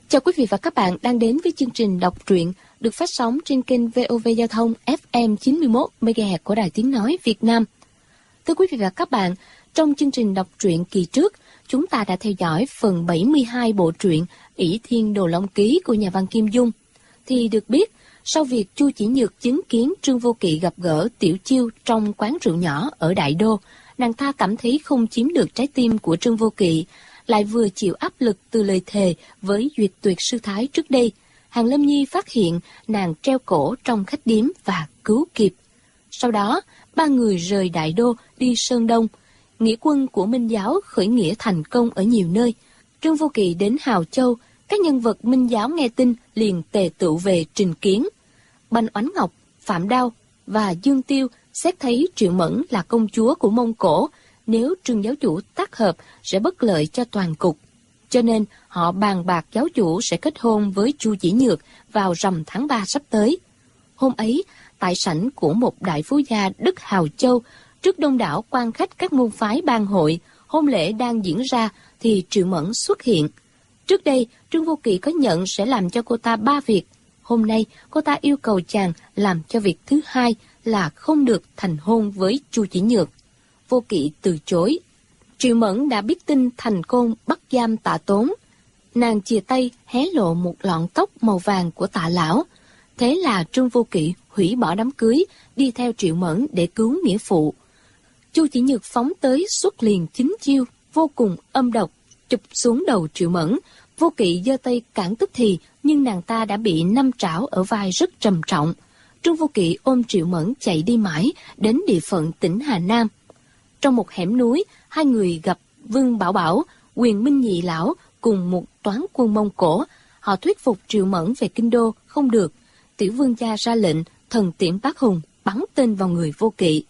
Chào quý vị và các bạn đang đến với chương trình đọc truyện được phát sóng trên kênh VOV Giao thông FM 91 MHz của Đài Tiếng nói Việt Nam. Thưa quý vị và các bạn, trong chương trình đọc truyện kỳ trước, chúng ta đã theo dõi phần 72 bộ truyện Ỷ Thiên Đồ Long Ký của nhà văn Kim Dung. Thì được biết, sau việc Chu Chỉ Nhược chứng kiến Trương Vô Kỵ gặp gỡ Tiểu Chiêu trong quán rượu nhỏ ở Đại Đô, nàng ta cảm thấy không chiếm được trái tim của Trương Vô Kỵ, lại vừa chịu áp lực từ lời thề với duyệt tuyệt sư thái trước đây. Hàn Lâm Nhi phát hiện nàng treo cổ trong khách điếm và cứu kịp. Sau đó, ba người rời Đại Đô đi Sơn Đông. Nghĩa quân của Minh giáo khởi nghĩa thành công ở nhiều nơi. Trương Vô Kỵ đến Hào Châu, các nhân vật Minh giáo nghe tin liền tề tựu về trình kiến. Bành Oánh Ngọc, Phạm Đao và Dương Tiêu xét thấy Triệu Mẫn là công chúa của Mông Cổ, nếu Trương giáo chủ tác hợp sẽ bất lợi cho toàn cục. Cho nên họ bàn bạc giáo chủ sẽ kết hôn với Chu Chỉ Nhược vào rằm tháng 3 sắp tới. Hôm ấy, tại sảnh của một đại phú gia đất Hào Châu, trước đông đảo quan khách các môn phái bang hội, hôn lễ đang diễn ra thì Triệu Mẫn xuất hiện. Trước đây, Trương Vô Kỵ có nhận sẽ làm cho cô ta 3 việc. Hôm nay, cô ta yêu cầu chàng làm cho việc thứ hai là không được thành hôn với Chu Chỉ Nhược. Vô Kỵ từ chối. Triệu Mẫn đã biết tin thành côn bắt giam Tạ Tốn. Nàng chìa tay hé lộ một lọn tóc màu vàng của Tạ lão. Thế là Trương Vô Kỵ hủy bỏ đám cưới, đi theo Triệu Mẫn để cứu nghĩa phụ. Chu Chỉ Nhược phóng tới xuất liền 9 chiêu, vô cùng âm độc, chụp xuống đầu Triệu Mẫn. Vô Kỵ giơ tay cản tức thì, nhưng nàng ta đã bị 5 trảo ở vai rất trầm trọng. Trương Vô Kỵ ôm Triệu Mẫn chạy đi mãi, đến địa phận tỉnh Hà Nam. Trong một hẻm núi, hai người gặp Vương Bảo Bảo, Quyền Minh Nhị lão cùng một toán quân Mông Cổ. Họ thuyết phục Triệu Mẫn về kinh đô không được. Tiểu vương gia ra lệnh thần tiễn bác hùng bắn tên vào người Vô Kỵ.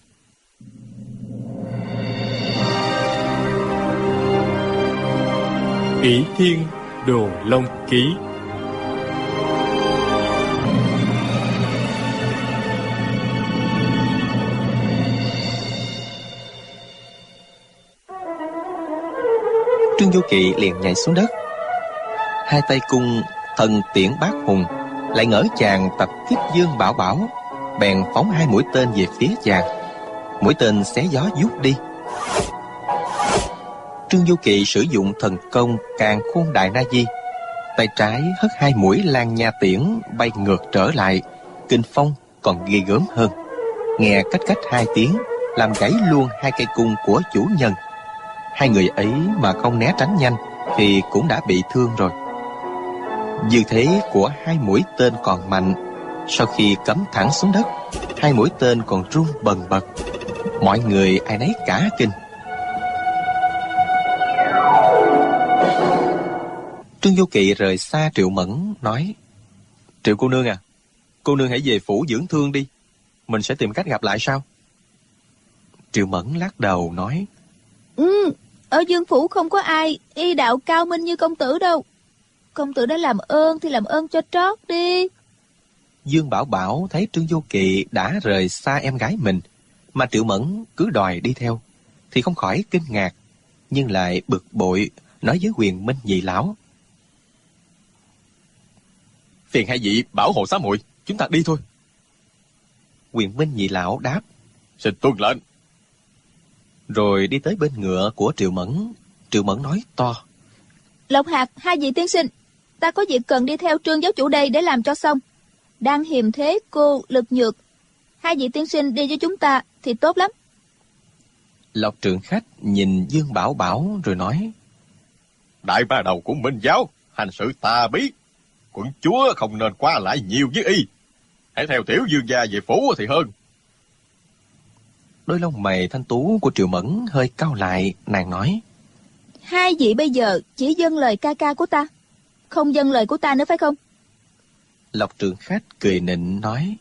Ỷ Thiên Đồ Long Ký. Trương Vô Kỵ liền nhảy xuống đất, hai tay cung thần tiễn bát hùng, lại ngỡ chàng tập kích Dương Bảo Bảo, bèn phóng 2 mũi tên về phía chàng. Mũi tên xé gió vút đi. Trương Vô Kỵ sử dụng thần công Càn Khôn Đại Na Di, tay trái hất 2 mũi Lan Nha tiễn bay ngược trở lại, kinh phong còn ghê gớm hơn. Nghe cách cách 2 tiếng, làm gãy luôn 2 cây cung của chủ nhân. 2 người ấy mà không né tránh nhanh thì cũng đã bị thương rồi. Dư thế của 2 mũi tên còn mạnh. Sau khi cắm thẳng xuống đất, 2 mũi tên còn rung bần bật. Mọi người ai nấy cả kinh. Trương Vô Kỵ rời xa Triệu Mẫn, nói: Triệu cô nương à, cô nương hãy về phủ dưỡng thương đi, mình sẽ tìm cách gặp lại sau. Triệu Mẫn lắc đầu nói: Ở Dương phủ không có ai y đạo cao minh như công tử đâu. Công tử đã làm ơn thì làm ơn cho trót đi. Dương Bảo Bảo thấy Trương Vô Kỵ đã rời xa em gái mình, mà Triệu Mẫn cứ đòi đi theo, thì không khỏi kinh ngạc, nhưng lại bực bội, nói với Quyền Minh Nhị lão: Phiền hai vị bảo hộ xá muội, chúng ta đi thôi. Quyền Minh Nhị lão đáp: Xin tuân lệnh. Rồi đi tới bên ngựa của Triệu Mẫn. Triệu Mẫn nói to: Lộc Hạc, hai vị tiên sinh, ta có việc cần đi theo Trương giáo chủ đây để làm cho xong. Đang hiềm thế cô Lực Nhược, hai vị tiên sinh đi với chúng ta thì tốt lắm. Lộc Trượng Khách nhìn Dương Bảo Bảo rồi nói: Đại ba đầu của Minh giáo hành sự tà bí, quận chúa không nên qua lại nhiều với y. Hãy theo tiểu dương gia về phủ thì hơn. Đôi lông mày thanh tú của Triệu Mẫn hơi cau lại, nàng nói: Hai vị bây giờ chỉ dâng lời ca ca của ta, không dâng lời của ta nữa phải không? Lộc Trượng Khách cười nịnh nói: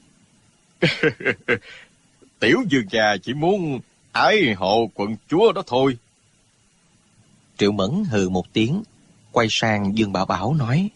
Tiểu dương gia chỉ muốn ái hộ quận chúa đó thôi. Triệu Mẫn hừ một tiếng, quay sang Dương Bảo Bảo nói: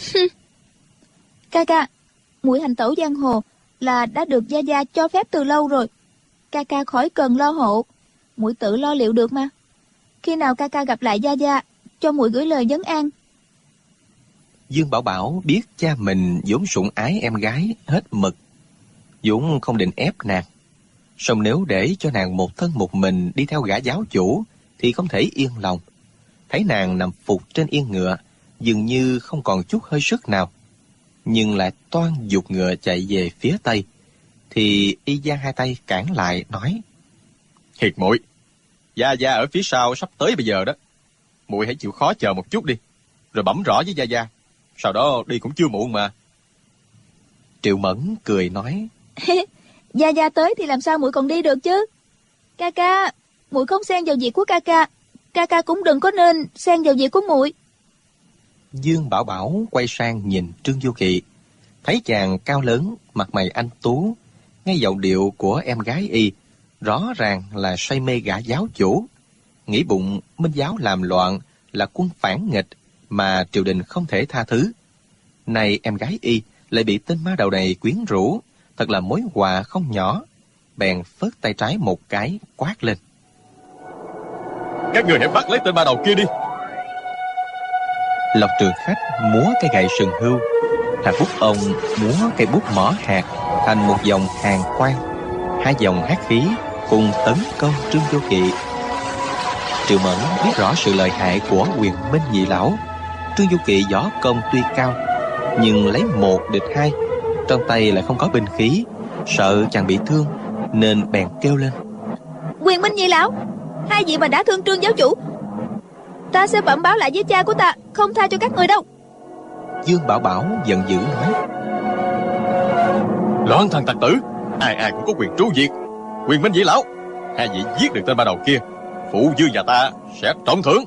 Ca ca, muội hành tẩu giang hồ là đã được gia gia cho phép từ lâu rồi. Ca ca khỏi cần lo hộ, muội tự lo liệu được mà. Khi nào ca ca gặp lại gia gia, cho muội gửi lời vấn an. Dương Bảo Bảo biết cha mình vốn sủng ái em gái hết mực, vốn không định ép nàng. Song nếu để cho nàng một thân một mình đi theo gã giáo chủ thì không thể yên lòng. Thấy nàng nằm phục trên yên ngựa, dường như không còn chút hơi sức nào, nhưng lại toan giục ngựa chạy về phía tây, thì y giang hai tay cản lại nói: Hiền muội, gia gia ở phía sau sắp tới bây giờ đó, muội hãy chịu khó chờ một chút đi, rồi bẩm rõ với gia gia, sau đó đi cũng chưa muộn mà. Triệu Mẫn cười nói: Gia gia tới thì làm sao muội còn đi được chứ? Ca ca, muội không xen vào việc của ca ca, ca ca cũng đừng có nên xen vào việc của muội. Dương Bảo Bảo quay sang nhìn Trương Du Kỵ, thấy chàng cao lớn, mặt mày anh tú, nghe giọng điệu của em gái y rõ ràng là say mê gã giáo chủ, nghĩ bụng Minh giáo làm loạn là quân phản nghịch mà triều đình không thể tha thứ. Này em gái y lại bị tên ma đầu này quyến rũ, thật là mối họa không nhỏ. Bèn phớt tay trái một cái, quát lên: Các người hãy bắt lấy tên ma đầu kia đi. Lộc Trường Khách múa cây gậy sừng hưu, Thạch Bút ông múa cây bút mỏ hạt thành một dòng hàng quang, hai dòng hát khí cùng tấn công Trương Du Kỵ. Triệu Mẫn biết rõ sự lợi hại của Quyền Minh nhị lão. Trương Du Kỵ võ công tuy cao, nhưng lấy một địch hai, trong tay lại không có binh khí, sợ chàng bị thương nên bèn kêu lên: Quyền Minh nhị lão, hai vị mà đã thương Trương giáo chủ, ta sẽ bẩm báo lại với cha của ta, không tha cho các người đâu. Dương Bảo Bảo giận dữ nói: Loạn thần tặc tử, ai ai cũng có quyền tru diệt. Quyền Minh nhị lão, hai vị giết được tên ma đầu kia, phụ vương nhà ta sẽ trọng thưởng.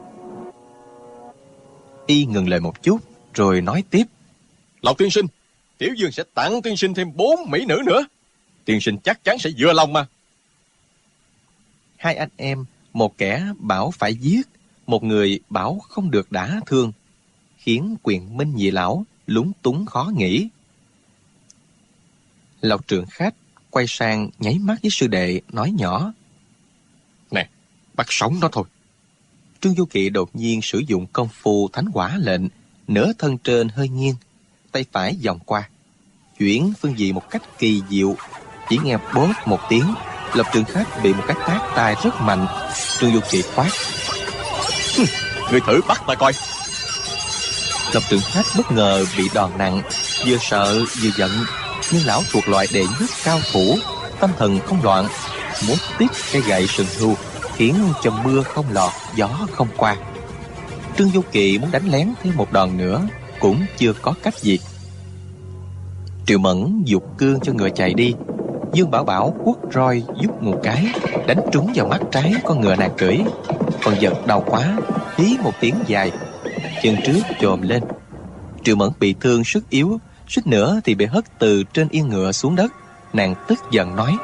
Y ngừng lời một chút rồi nói tiếp: Lộc tiên sinh, tiểu vương sẽ tặng tiên sinh thêm 4 mỹ nữ nữa, tiên sinh chắc chắn sẽ vừa lòng mà. Hai anh em, một kẻ bảo phải giết, một người bảo không được đả thương, khiến Quyền Minh nhị lão lúng túng khó nghĩ. Lộc Trường Khách quay sang nháy mắt với sư đệ nói nhỏ: Nè, bắt sống nó thôi. Trương Du Kỵ đột nhiên sử dụng công phu thánh hỏa lệnh, nửa thân trên hơi nghiêng, tay phải vòng qua, chuyển phương vị một cách kỳ diệu. Chỉ nghe bốp một tiếng, Lộc Trường Khách bị một cái tát tai rất mạnh. Trương Du Kỵ quát: Người thử bắt ta coi. Lộc Trường Khách bất ngờ bị đòn nặng, vừa sợ vừa giận, nhưng lão thuộc loại đệ nhất cao thủ, tâm thần không loạn, muốn tiếp cây gậy sừng hưu, khiến cho mưa không lọt, gió không qua. Trương Du Kỵ muốn đánh lén thêm một đòn nữa, cũng chưa có cách gì. Triệu Mẫn giục cương cho ngựa chạy đi. Dương Bảo Bảo quất roi giúp một cái, đánh trúng vào mắt trái con ngựa nàng cưỡi. Con vật đau quá, hí một tiếng dài, chân trước chồm lên. Triệu Mẫn bị thương sức yếu, suýt nữa thì bị hất từ trên yên ngựa xuống đất. Nàng tức giận nói: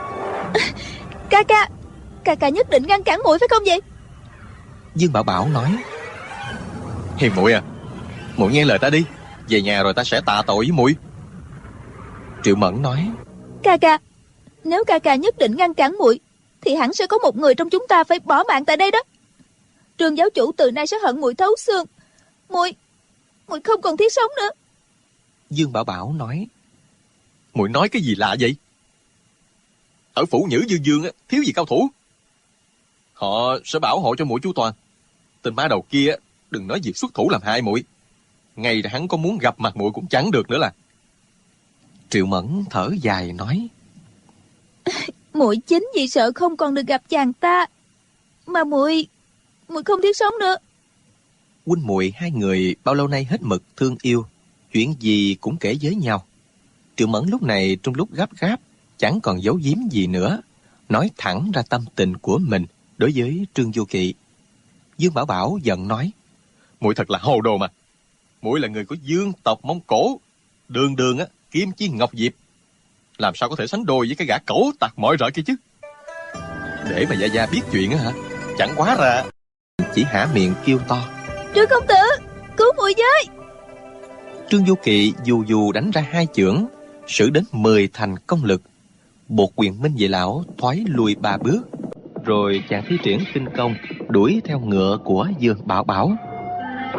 Ca ca nhất định ngăn cản muội phải không vậy? Dương Bảo Bảo nói: Hiền muội à, muội nghe lời ta đi, về nhà rồi ta sẽ tạ tội với muội. Triệu Mẫn nói: Ca, nếu ca nhất định ngăn cản muội, thì hẳn sẽ có một người trong chúng ta phải bỏ mạng tại đây đó. Trương giáo chủ từ nay sẽ hận muội thấu xương, muội không còn thiết sống nữa. Dương Bảo Bảo nói: Muội nói cái gì lạ vậy? Ở phủ Nhữ Dương Dương á, thiếu gì cao thủ. Họ sẽ bảo hộ cho muội chu toàn. Tên má đầu kia đừng nói việc xuất thủ làm hại muội, ngay là hắn có muốn gặp mặt muội cũng chẳng được nữa là. Triệu Mẫn thở dài nói: Muội chính vì sợ không còn được gặp chàng ta mà muội không thiết sống nữa. Huynh muội hai người bao lâu nay hết mực thương yêu, chuyện gì cũng kể với nhau. Triệu Mẫn lúc này trong lúc gấp gáp, chẳng còn giấu giếm gì nữa, nói thẳng ra tâm tình của mình đối với Trương Du Kỵ. Dương Bảo Bảo giận nói: Muội thật là hồ đồ mà. Muội là người của Dương tộc Mông Cổ, đường đường á Kim Chi Ngọc Diệp, làm sao có thể sánh đôi với cái gã cẩu tặc mọi rợ kia chứ? Để mà gia gia biết chuyện á hả? Chẳng quá ra. Chỉ há miệng kêu to: Trương công tử, cứu muội với! Trương Du Kỵ dù đánh ra hai chưởng, sử đến 10 thành công lực, buộc Quyền Minh vệ lão thoái lùi 3 bước, rồi chàng thi triển khinh công đuổi theo ngựa của Dương Bảo Bảo.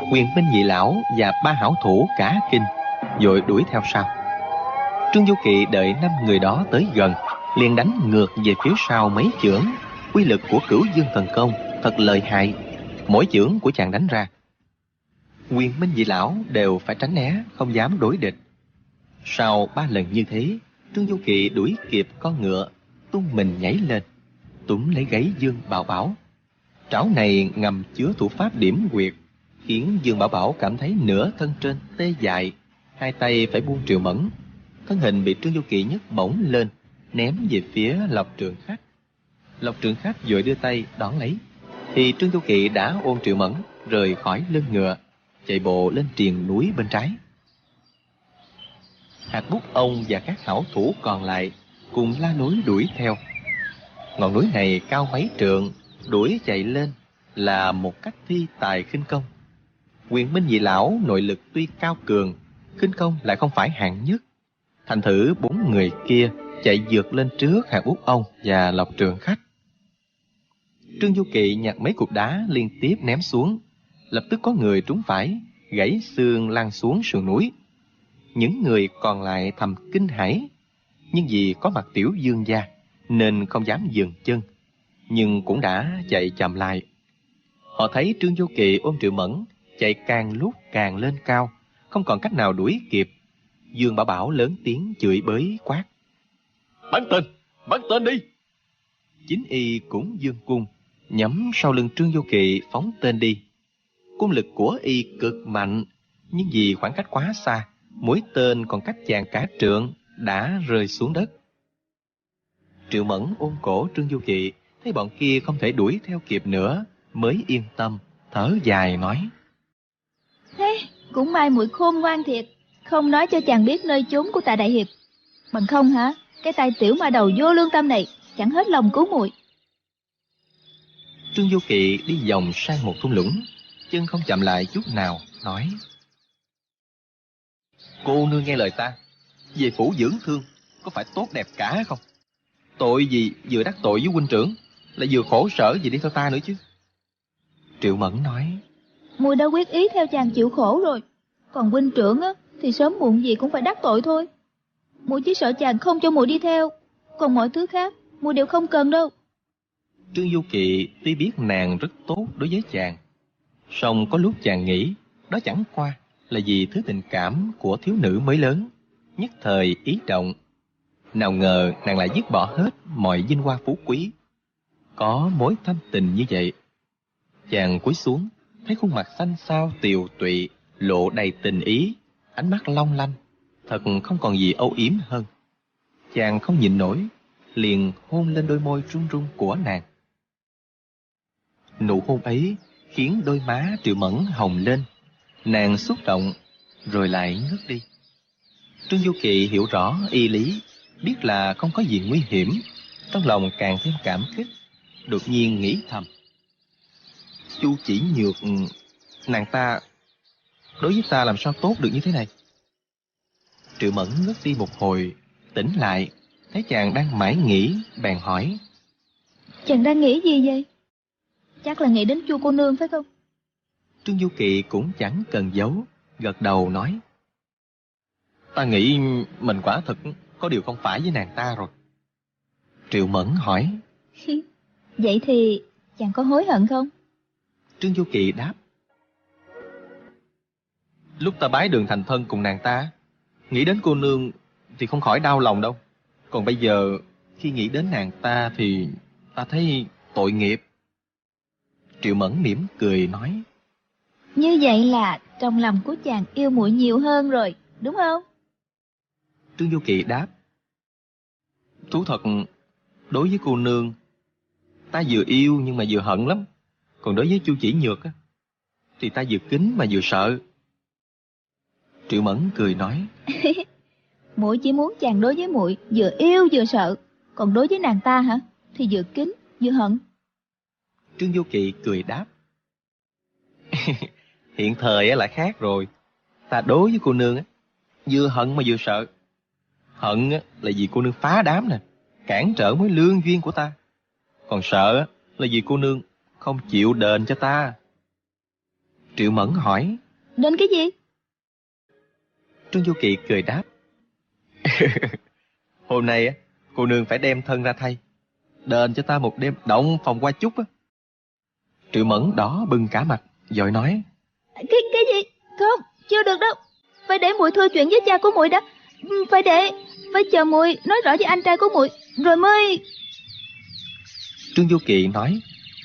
Quyền Minh nhị lão và ba hảo thủ cả kinh, vội đuổi theo sau. Trương Du Kỵ đợi 5 người đó tới gần, liền đánh ngược về phía sau mấy chưởng. Uy lực của Cửu Dương thần công thật lợi hại, mỗi chưởng của chàng đánh ra, Quyền Minh nhị lão đều phải tránh né, không dám đối địch. Sau 3 lần như thế, Trương Du Kỵ đuổi kịp con ngựa, tung mình nhảy lên, túm lấy gáy Dương Bảo Bảo. Trảo này ngầm chứa thủ pháp điểm quyệt, khiến Dương Bảo Bảo cảm thấy nửa thân trên tê dại, hai tay phải buông Triệu Mẫn. Thân hình bị Trương Du Kỵ nhấc bổng lên, ném về phía Lộc Trường Khách. Lộc Trường Khách vội đưa tay đón lấy, thì Trương Du Kỵ đã ôm Triệu Mẫn rời khỏi lưng ngựa, chạy bộ lên triền núi bên trái. Hạt Bút Ông và các hảo thủ còn lại cùng la lối đuổi theo. Ngọn núi này cao mấy trượng, đuổi chạy lên là một cách thi tài khinh công. Quyền Minh nhị lão nội lực tuy cao cường, khinh công lại không phải hạng nhất. Thành thử 4 người kia chạy vượt lên trước Hạt Bút Ông và Lộc Trường Khách. Trương Du Kỵ nhặt mấy cục đá liên tiếp ném xuống, lập tức có người trúng phải, gãy xương lăn xuống sườn núi. Những người còn lại thầm kinh hãi, nhưng vì có mặt Tiểu Dương gia nên không dám dừng chân, nhưng cũng đã chạy chậm lại. Họ thấy Trương Du Kỵ ôm Triệu Mẫn chạy càng lúc càng lên cao, không còn cách nào đuổi kịp. Dương Bảo Bảo lớn tiếng chửi bới quát: Bắn tên đi! Chính y cũng giương cung, nhắm sau lưng Trương Du Kỵ phóng tên đi. Cung lực của y cực mạnh, nhưng vì khoảng cách quá xa, mũi tên còn cách chàng cả trượng đã rơi xuống đất. Triệu Mẫn ôm cổ Trương Du Kỵ, thấy bọn kia không thể đuổi theo kịp nữa, mới yên tâm, thở dài nói: Thế, cũng may muội khôn ngoan thiệt, không nói cho chàng biết nơi chốn của Tạ đại hiệp. Bằng không hả, cái tay tiểu ma đầu vô lương tâm này chẳng hết lòng cứu muội. Trương Du Kỵ đi vòng sang một thung lũng, chân không chậm lại chút nào, nói: Cô nương nghe lời ta, về phủ dưỡng thương, có phải tốt đẹp cả không? Tội gì vừa đắc tội với huynh trưởng, lại vừa khổ sở gì đi theo ta nữa chứ? Triệu Mẫn nói: Muội đã quyết ý theo chàng chịu khổ rồi, còn huynh trưởng á thì sớm muộn gì cũng phải đắc tội thôi. Muội chỉ sợ chàng không cho muội đi theo, còn mọi thứ khác muội đều không cần đâu. Trương Du Kỵ tuy biết nàng rất tốt đối với chàng, song có lúc chàng nghĩ đó chẳng qua là vì thứ tình cảm của thiếu nữ mới lớn, nhất thời ý động. Nào ngờ nàng lại dứt bỏ hết mọi vinh hoa phú quý, có mối thâm tình như vậy. Chàng cúi xuống, thấy khuôn mặt xanh xao tiều tụy, lộ đầy tình ý, ánh mắt long lanh, thật không còn gì âu yếm hơn. Chàng không nhịn nổi, liền hôn lên đôi môi run run của nàng. Nụ hôn ấy khiến đôi má Triệu Mẫn hồng lên, nàng xúc động rồi lại ngất đi. Trương Du Kỵ hiểu rõ y lý, biết là không có gì nguy hiểm, trong lòng càng thêm cảm kích, đột nhiên nghĩ thầm: Chu Chỉ Nhược, nàng ta đối với ta làm sao tốt được như thế này? Triệu Mẫn ngất đi một hồi, tỉnh lại, thấy chàng đang mải nghĩ, bèn hỏi: Chàng đang nghĩ gì vậy? Chắc là nghĩ đến Chu cô nương phải không? Trương Du Kỵ cũng chẳng cần giấu, gật đầu nói: Ta nghĩ mình quả thực có điều không phải với nàng ta rồi. Triệu Mẫn hỏi: Vậy thì chàng có hối hận không? Trương Du Kỵ đáp: Lúc ta bái đường thành thân cùng nàng ta, nghĩ đến cô nương thì không khỏi đau lòng đâu. Còn bây giờ khi nghĩ đến nàng ta thì ta thấy tội nghiệp. Triệu Mẫn mỉm cười nói: Như vậy là trong lòng của chàng yêu muội nhiều hơn rồi, đúng không? Trương Du Kỵ đáp: Thú thật, đối với cô nương, ta vừa yêu nhưng mà vừa hận lắm. Còn đối với Chu Chỉ Nhược á, thì ta vừa kính mà vừa sợ. Triệu Mẫn cười nói: Muội chỉ muốn chàng đối với muội vừa yêu vừa sợ, còn đối với nàng ta hả, thì vừa kính vừa hận. Trương Du Kỵ cười đáp: Hiện thời là khác rồi. Ta đối với cô nương á, vừa hận mà vừa sợ. Hận là vì cô nương phá đám nè, cản trở mối lương duyên của ta. Còn sợ là vì cô nương không chịu đền cho ta. Triệu Mẫn hỏi. Đến cái gì? Trương Du Kỳ cười đáp. Hôm nay cô nương phải đem thân ra thay, đền cho ta một đêm động phòng qua chút á. Triệu Mẫn đỏ bừng cả mặt, vội nói. Cái gì? Không, chưa được đâu. Phải để muội thưa chuyện với cha của muội đã. Phải chờ muội nói rõ với anh trai của muội rồi mới. Trương Du Kỳ nói.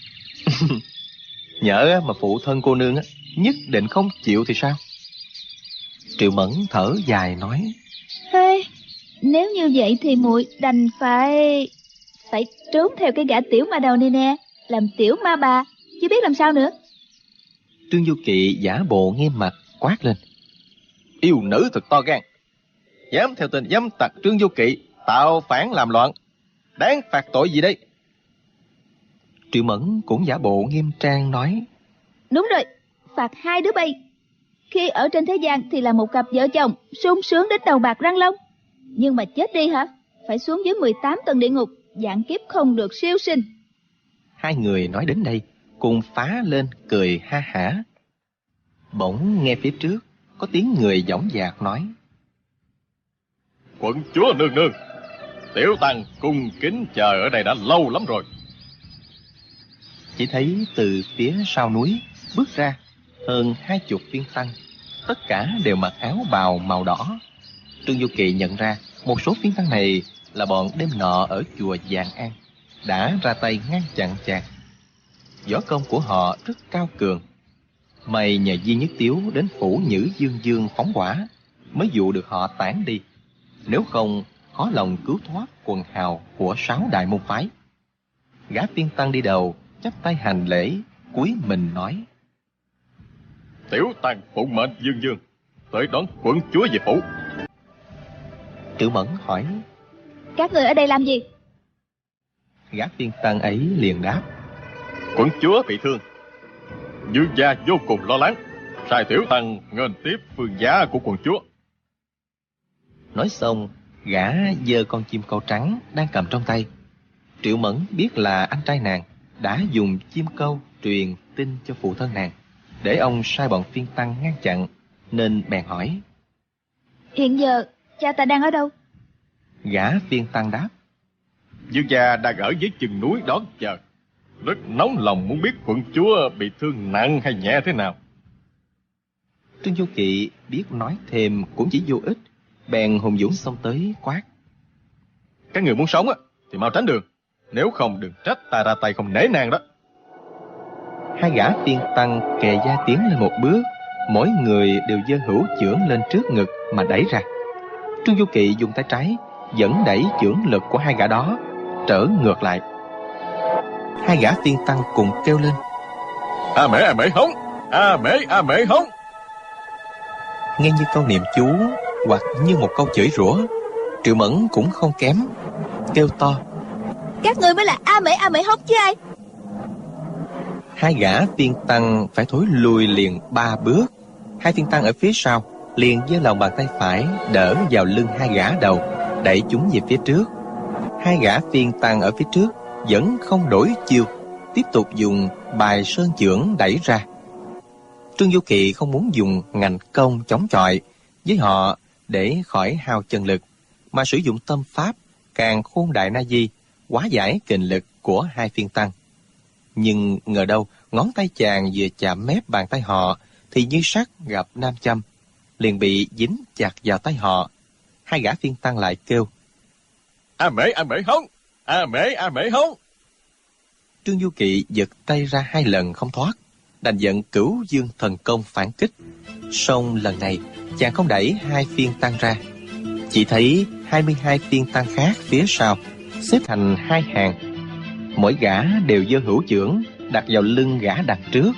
Nhỡ mà phụ thân cô nương nhất định không chịu thì sao? Triệu Mẫn thở dài nói. Nếu như vậy thì muội đành phải trốn theo cái gã tiểu ma đầu này nè, làm tiểu ma bà, chứ biết làm sao nữa. Trương Du Kỳ giả bộ nghiêm mặt quát lên. Yêu nữ thật to gan, dám theo tên dám tặc Trương Du Kỳ tạo phản làm loạn, đáng phạt tội gì đây? Triệu Mẫn cũng giả bộ nghiêm trang nói. Đúng rồi, phạt 2 đứa bay. Khi ở trên thế gian thì là một cặp vợ chồng sung sướng đến đầu bạc răng long, nhưng mà chết đi hả, phải xuống dưới 18 tầng địa ngục, vạn kiếp không được siêu sinh. Hai người nói đến đây cùng phá lên cười ha hả. Bỗng nghe phía trước có tiếng người dõng dạc nói. Quận chúa nương nương, tiểu tăng cung kính chờ ở đây đã lâu lắm rồi. Chỉ thấy từ phía sau núi bước ra hơn 20 viên tăng, tất cả đều mặc áo bào màu đỏ. Trương Du Kỳ nhận ra một số viên tăng này là bọn đêm nọ ở chùa Vạn An, đã ra tay ngăn chặn chàng. Võ công của họ rất cao cường. May nhờ Di Nhất Tiếu đến phủ Nhữ Dương Dương phóng hỏa mới dụ được họ tản đi, nếu không khó lòng cứu thoát quần hào của 6 đại môn phái. Gã viên tăng đi đầu chắp tay hành lễ, cúi mình nói. Tiểu tăng phụng mệnh Dương Dương tới đón quận chúa về phủ. Triệu Mẫn hỏi. Các người ở đây làm gì? Gã viên tăng ấy liền đáp. Quận chúa bị thương, Dương gia vô cùng lo lắng, sai tiểu tăng nghênh tiếp phương giá của quận chúa. Nói xong, gã giơ con chim câu trắng đang cầm trong tay. Triệu Mẫn biết là anh trai nàng đã dùng chim câu truyền tin cho phụ thân nàng, để ông sai bọn phiên tăng ngăn chặn, nên bèn hỏi. Hiện giờ cha ta đang ở đâu? Gã phiên tăng đáp. Dương gia đang ở dưới chừng núi đón chờ, rất nóng lòng muốn biết quận chúa bị thương nặng hay nhẹ thế nào. Trương Du Kỳ biết nói thêm cũng chỉ vô ích, bèn hùng dũng xông tới quát. Các người muốn sống thì mau tránh đường, nếu không đừng trách ta ra tay không nể nang đó. Hai gã phiên tăng kề vai tiến lên một bước, mỗi người đều giơ hữu chưởng lên trước ngực mà đẩy ra. Trương Du Kỳ dùng tay trái dẫn đẩy chưởng lực của hai gã đó trở ngược lại. Hai gã phiên tăng cùng kêu lên. A mễ hống, a mễ hống. Nghe như câu niệm chú hoặc như một câu chửi rủa, Triệu Mẫn cũng không kém, kêu to. Các người mới là a mễ hống chứ ai? Hai gã phiên tăng phải thối lùi liền 3 bước. Hai phiên tăng ở phía sau liền giơ lòng bàn tay phải đỡ vào lưng hai gã đầu, đẩy chúng về phía trước. Hai gã phiên tăng ở phía trước vẫn không đổi chiêu, tiếp tục dùng bài sơn chưởng đẩy ra. Trương Du Kỳ không muốn dùng ngành công chống chọi với họ để khỏi hao chân lực, mà sử dụng tâm pháp Càn Khôn Đại Na Di hóa giải kình lực của hai phiên tăng. Nhưng ngờ đâu ngón tay chàng vừa chạm mép bàn tay họ thì như sắt gặp nam châm, liền bị dính chặt vào tay họ. Hai gã phiên tăng lại kêu. A mễ hống, a mễ hống. Trương Du Kỳ giật tay ra 2 lần không thoát, đành giận Cửu Dương thần công phản kích. Song lần này chàng không đẩy hai phiên tăng ra, chỉ thấy 22 phiên tăng khác phía sau xếp thành 2 hàng, mỗi gã đều giơ hữu chưởng đặt vào lưng gã đằng trước.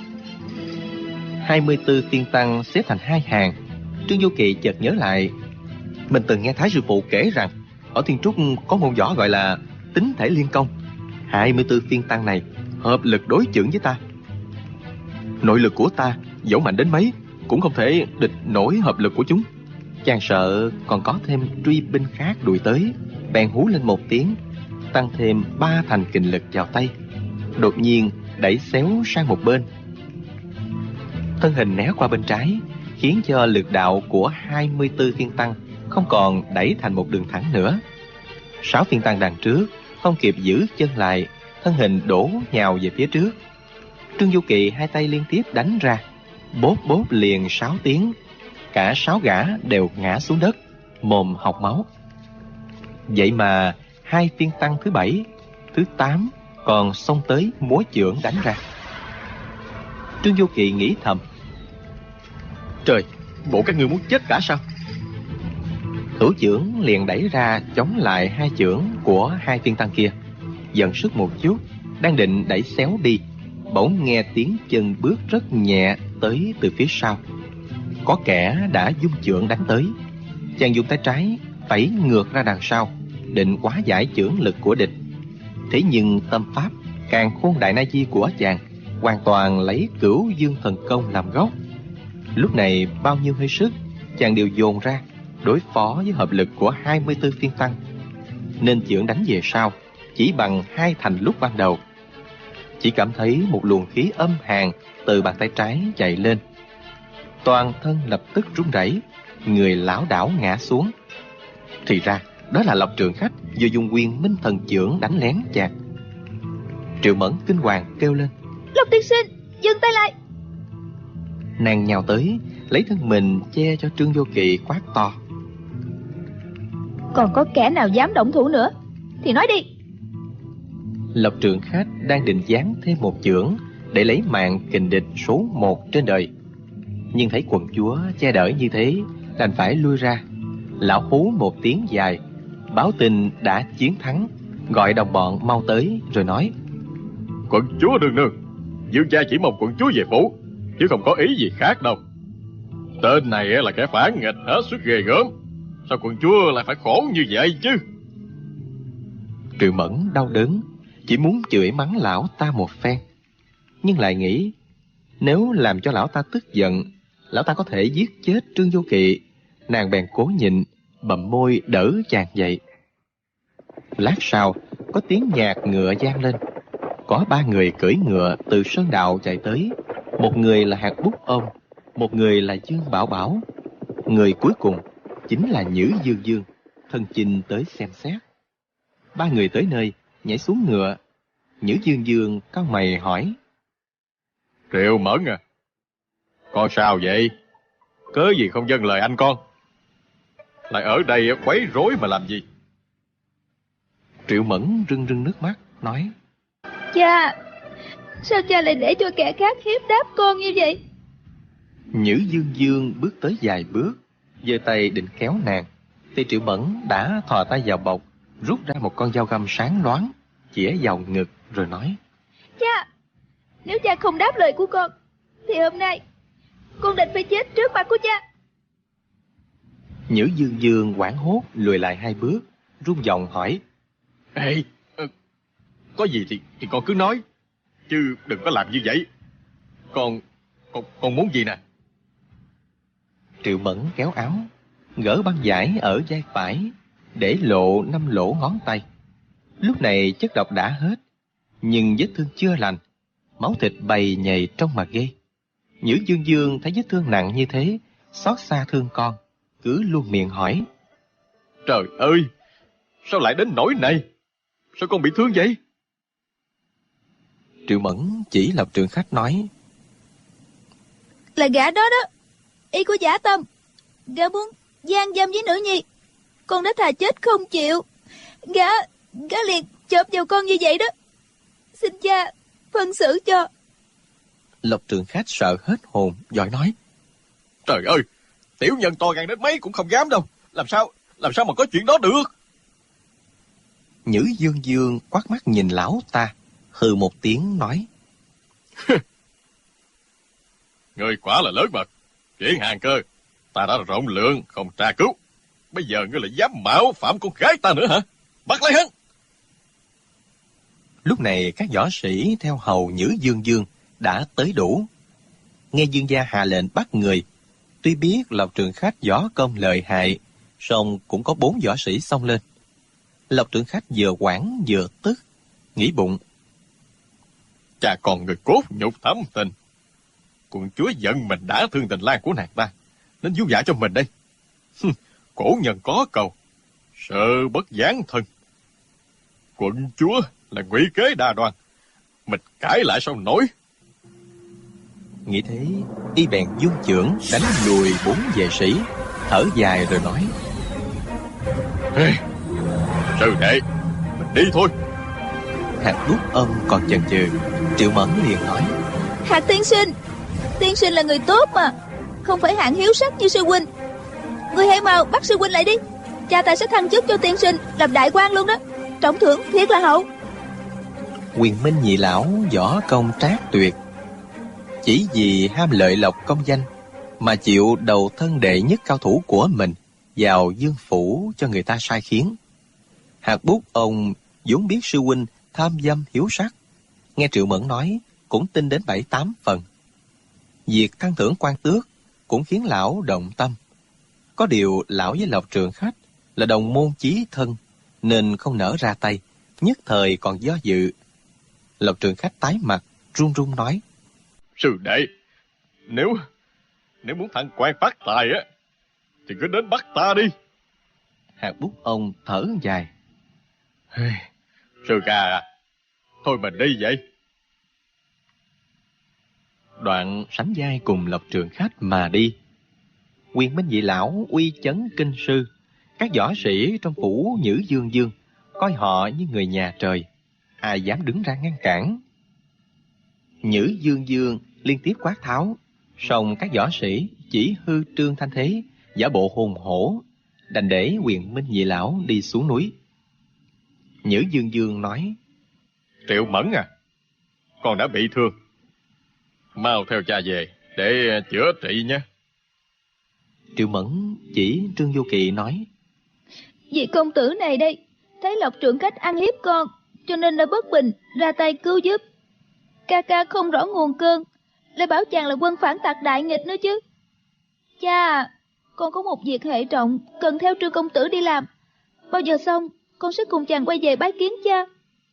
24 phiên tăng xếp thành 2 hàng. Trương Du Kỳ chợt nhớ lại, mình từng nghe Thái sư phụ kể rằng ở Thiên Trúc có môn võ gọi là tính thể liên công. 24 phiên tăng này hợp lực đối chưởng với ta. Nội lực của ta dẫu mạnh đến mấy cũng không thể địch nổi hợp lực của chúng. Chàng sợ còn có thêm truy binh khác đuổi tới, bèn hú lên một tiếng, tăng thêm 3 thành kình lực vào tay, đột nhiên đẩy xéo sang một bên. Thân hình né qua bên trái, khiến cho lực đạo của 24 phiên tăng không còn đẩy thành một đường thẳng nữa. 6 phiên tăng đằng trước không kịp giữ chân lại, thân hình đổ nhào về phía trước. Trương Du Kỳ hai tay liên tiếp đánh ra, bốp bốp liền 6 tiếng. Cả 6 gã đều ngã xuống đất, mồm hộc máu. Vậy mà hai phiên tăng thứ 7, thứ 8 còn xông tới múa chưởng đánh ra. Trương Du Kỳ nghĩ thầm: Trời, bộ các ngươi muốn chết cả sao? Thủ chưởng liền đẩy ra chống lại hai chưởng của hai phiên tăng kia. Dần sức một chút, đang định đẩy xéo đi, bỗng nghe tiếng chân bước rất nhẹ tới từ phía sau. Có kẻ đã dung chưởng đánh tới. Chàng dùng tay trái phẩy ngược ra đằng sau, định hóa giải chưởng lực của địch. Thế nhưng tâm pháp Càn Khôn Đại Na Di của chàng hoàn toàn lấy Cửu Dương Thần Công làm gốc. Lúc này bao nhiêu hơi sức chàng đều dồn ra đối phó với hợp lực của 24 phiên tăng, nên chưởng đánh về sau chỉ bằng 2 thành lúc ban đầu. Chỉ cảm thấy một luồng khí âm hàn từ bàn tay trái chạy lên, toàn thân lập tức run rẩy, người lảo đảo ngã xuống. Thì ra đó là Lộc Trường Khách vừa dùng Quyền Minh Thần chưởng đánh lén chàng. Triệu Mẫn kinh hoàng kêu lên: Lộc tiên sinh, dừng tay lại! Nàng nhào tới, lấy thân mình che cho Trương Vô Kỵ, quát to: Còn có kẻ nào dám động thủ nữa thì nói đi! Lộc Trường Khách đang định giáng thêm một chưởng để lấy mạng kình địch số 1 trên đời, nhưng thấy quận chúa che đỡ như thế, đành phải lui ra. Lão hú một tiếng dài, báo tin đã chiến thắng, gọi đồng bọn mau tới rồi nói: Quận chúa nương nương, dương gia chỉ mong quận chúa về phủ, chứ không có ý gì khác đâu. Tên này là kẻ phản nghịch hết sức ghê gớm, sao quận chúa lại phải khổ như vậy chứ? Triệu Mẫn đau đớn, chỉ muốn chửi mắng lão ta một phen, nhưng lại nghĩ nếu làm cho lão ta tức giận, lão ta có thể giết chết Trương Vô Kỵ. Nàng bèn cố nhịn, bậm môi đỡ chàng dậy. Lát sau có tiếng nhạc ngựa vang lên. Có 3 người cưỡi ngựa từ sơn đạo chạy tới. Một người là Hạt Bút Ôm, một người là Dương Bảo Bảo, người cuối cùng chính là Nhữ Dương Dương, thân chinh tới xem xét. 3 người tới nơi, nhảy xuống ngựa. Nhữ Dương Dương cau mày hỏi: Triệu Mẫn à, con sao vậy? Cớ gì không vâng lời anh con, lại ở đây quấy rối mà làm gì? Triệu Mẫn rưng rưng nước mắt nói: Cha, sao cha lại để cho kẻ khác hiếp đáp con như vậy? Nhữ Dương Dương bước tới vài bước, giơ tay định kéo nàng, thì Triệu Mẫn đã thò tay vào bọc, rút ra một con dao găm sáng loáng, chĩa vào ngực rồi nói: Cha, nếu cha không đáp lời của con, thì hôm nay con định phải chết trước mặt của cha. Nhữ Dương Dương hoảng hốt lùi lại 2 bước, run giọng hỏi: Ê, có gì thì con cứ nói, chứ đừng có làm như vậy. Con muốn gì nè? Triệu Mẫn kéo áo, gỡ băng vải ở vai phải, để lộ 5 lỗ ngón tay. Lúc này chất độc đã hết, nhưng vết thương chưa lành, máu thịt bầy nhầy trong mà ghê. Nhữ Dương Dương thấy vết thương nặng như thế, xót xa thương con, cứ luôn miệng hỏi: Trời ơi, sao lại đến nỗi này? Sao con bị thương vậy? Triệu Mẫn chỉ Lộc Trường Khách nói: Là gã đó đó, y của Dã Tâm. Gã muốn gian dâm với nữ nhi, con đã thà chết không chịu. Gã liền chộp vào con như vậy đó. Xin cha phân xử cho. Lộc Trường Khách sợ hết hồn, vội nói: Trời ơi, tiểu nhân to gan đến mấy cũng không dám đâu. Làm sao mà có chuyện đó được? Nhữ Dương Dương quát mắt nhìn lão ta, hừ một tiếng nói: Ngươi quả là lớn mật. Chuyện hàng cơ ta đã rộng lượng không tra cứu, bây giờ ngươi lại dám mạo phạm con gái ta nữa hả? Bắt lấy hắn! Lúc này các võ sĩ theo hầu Nhữ Dương Dương đã tới đủ. Nghe Dương gia hạ lệnh bắt người, tuy biết Lộc Trường Khách võ công lợi hại, song cũng có 4 võ sĩ xông lên. Lộc Trường Khách vừa hoảng vừa tức, nghĩ bụng: Cha còn người cốt nhục thâm tình, Quận chúa giận mình đã thương tình lang của nàng ta, nên vú dạ cho mình đây. Cổ nhân có câu, sợ bất gián thân. Quận chúa là ngụy kế đa đoan, mình cãi lại sao nổi. Nghĩ thế, y bèn dung chưởng đánh lùi 4 vệ sĩ, thở dài rồi nói: Hey, sư đệ, mình đi thôi. Hạt Bút Ân còn chần chừ, Triệu Mẫn liền nói: Hạt tiên sinh là người tốt mà, không phải hạng hiếu sắc như sư huynh. Người hãy mau bắt sư huynh lại đi, cha ta sẽ thăng chức cho tiên sinh làm đại quan luôn đó, trọng thưởng thiệt là hậu. Quyền Minh nhị lão võ công trác tuyệt, chỉ vì ham lợi lộc công danh mà chịu đầu thân đệ nhất cao thủ của mình vào dương phủ cho người ta sai khiến. Hạt Bút ông vốn biết sư huynh tham dâm hiếu sắc, nghe Triệu Mẫn nói cũng tin đến 7-8 phần. Việc thăng thưởng quan tước cũng khiến lão động tâm. Có điều lão với Lộc Trường Khách là đồng môn chí thân nên không nỡ ra tay, nhất thời còn do dự. Lộc Trường Khách tái mặt, run run nói: Sư đệ, nếu muốn thăng quan phát tài á, thì cứ đến bắt ta đi. Hạt Bút ông thở dài: Sư ca à, thôi mình đi vậy. Đoạn sánh vai cùng Lộc Trường Khách mà đi. Quyền Minh nhị lão uy chấn kinh sư, các võ sĩ trong phủ Nhữ Dương Dương coi họ như người nhà trời, ai dám đứng ra ngăn cản. Nhữ Dương Dương liên tiếp quát tháo, song các võ sĩ chỉ hư trương thanh thế, giả bộ hùng hổ, đành để Quyền Minh nhị lão đi xuống núi. Nhữ Dương Dương nói: Triệu Mẫn à, con đã bị thương, mau theo cha về để chữa trị nhé. Triệu Mẫn chỉ Trương Vô Kỵ nói: Vị công tử này đây, thấy Lộc Trưởng Khách ăn hiếp con, cho nên đã bất bình ra tay cứu giúp. Ca ca không rõ nguồn cơn, lại bảo chàng là quân phản tặc đại nghịch nữa chứ. Cha à, con có một việc hệ trọng cần theo Trương công tử đi làm. Bao giờ xong, con sẽ cùng chàng quay về bái kiến cha.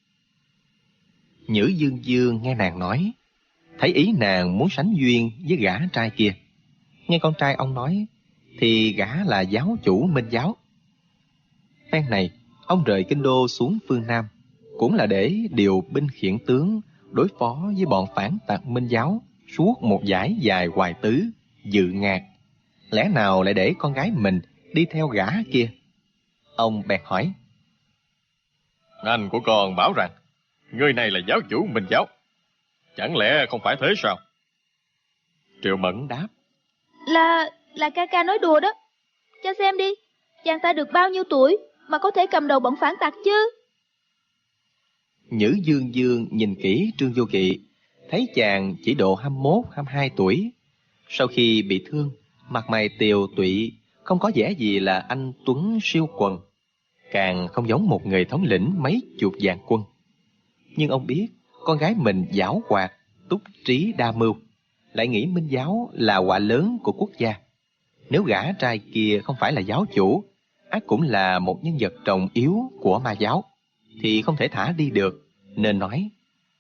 Nhữ Dương Dương nghe nàng nói, thấy ý nàng muốn sánh duyên với gã trai kia. Nghe con trai ông nói thì gã là giáo chủ Minh giáo. Phen này ông rời kinh đô xuống phương Nam cũng là để điều binh khiển tướng đối phó với bọn phản tặc Minh giáo suốt một dải dài hoài tứ, dự ngạc. Lẽ nào lại để con gái mình đi theo gã kia? Ông bèn hỏi: Anh của con bảo rằng người này là giáo chủ Minh giáo, chẳng lẽ không phải thế sao? Triệu Mẫn đáp: Là ca ca nói đùa đó. Cha xem đi, chàng ta được bao nhiêu tuổi mà có thể cầm đầu bọn phản tặc chứ? Nhữ Dương Dương nhìn kỹ Trương Vô Kỵ, thấy chàng chỉ độ 21-22 tuổi. Sau khi bị thương, mặt mày tiều tụy, không có vẻ gì là anh tuấn siêu quần, càng không giống một người thống lĩnh mấy chục vạn quân. Nhưng ông biết con gái mình giảo hoạt, túc trí đa mưu, lại nghĩ Minh giáo là họa lớn của quốc gia. Nếu gã trai kia không phải là giáo chủ, ắt cũng là một nhân vật trọng yếu của ma giáo, thì không thể thả đi được, nên nói: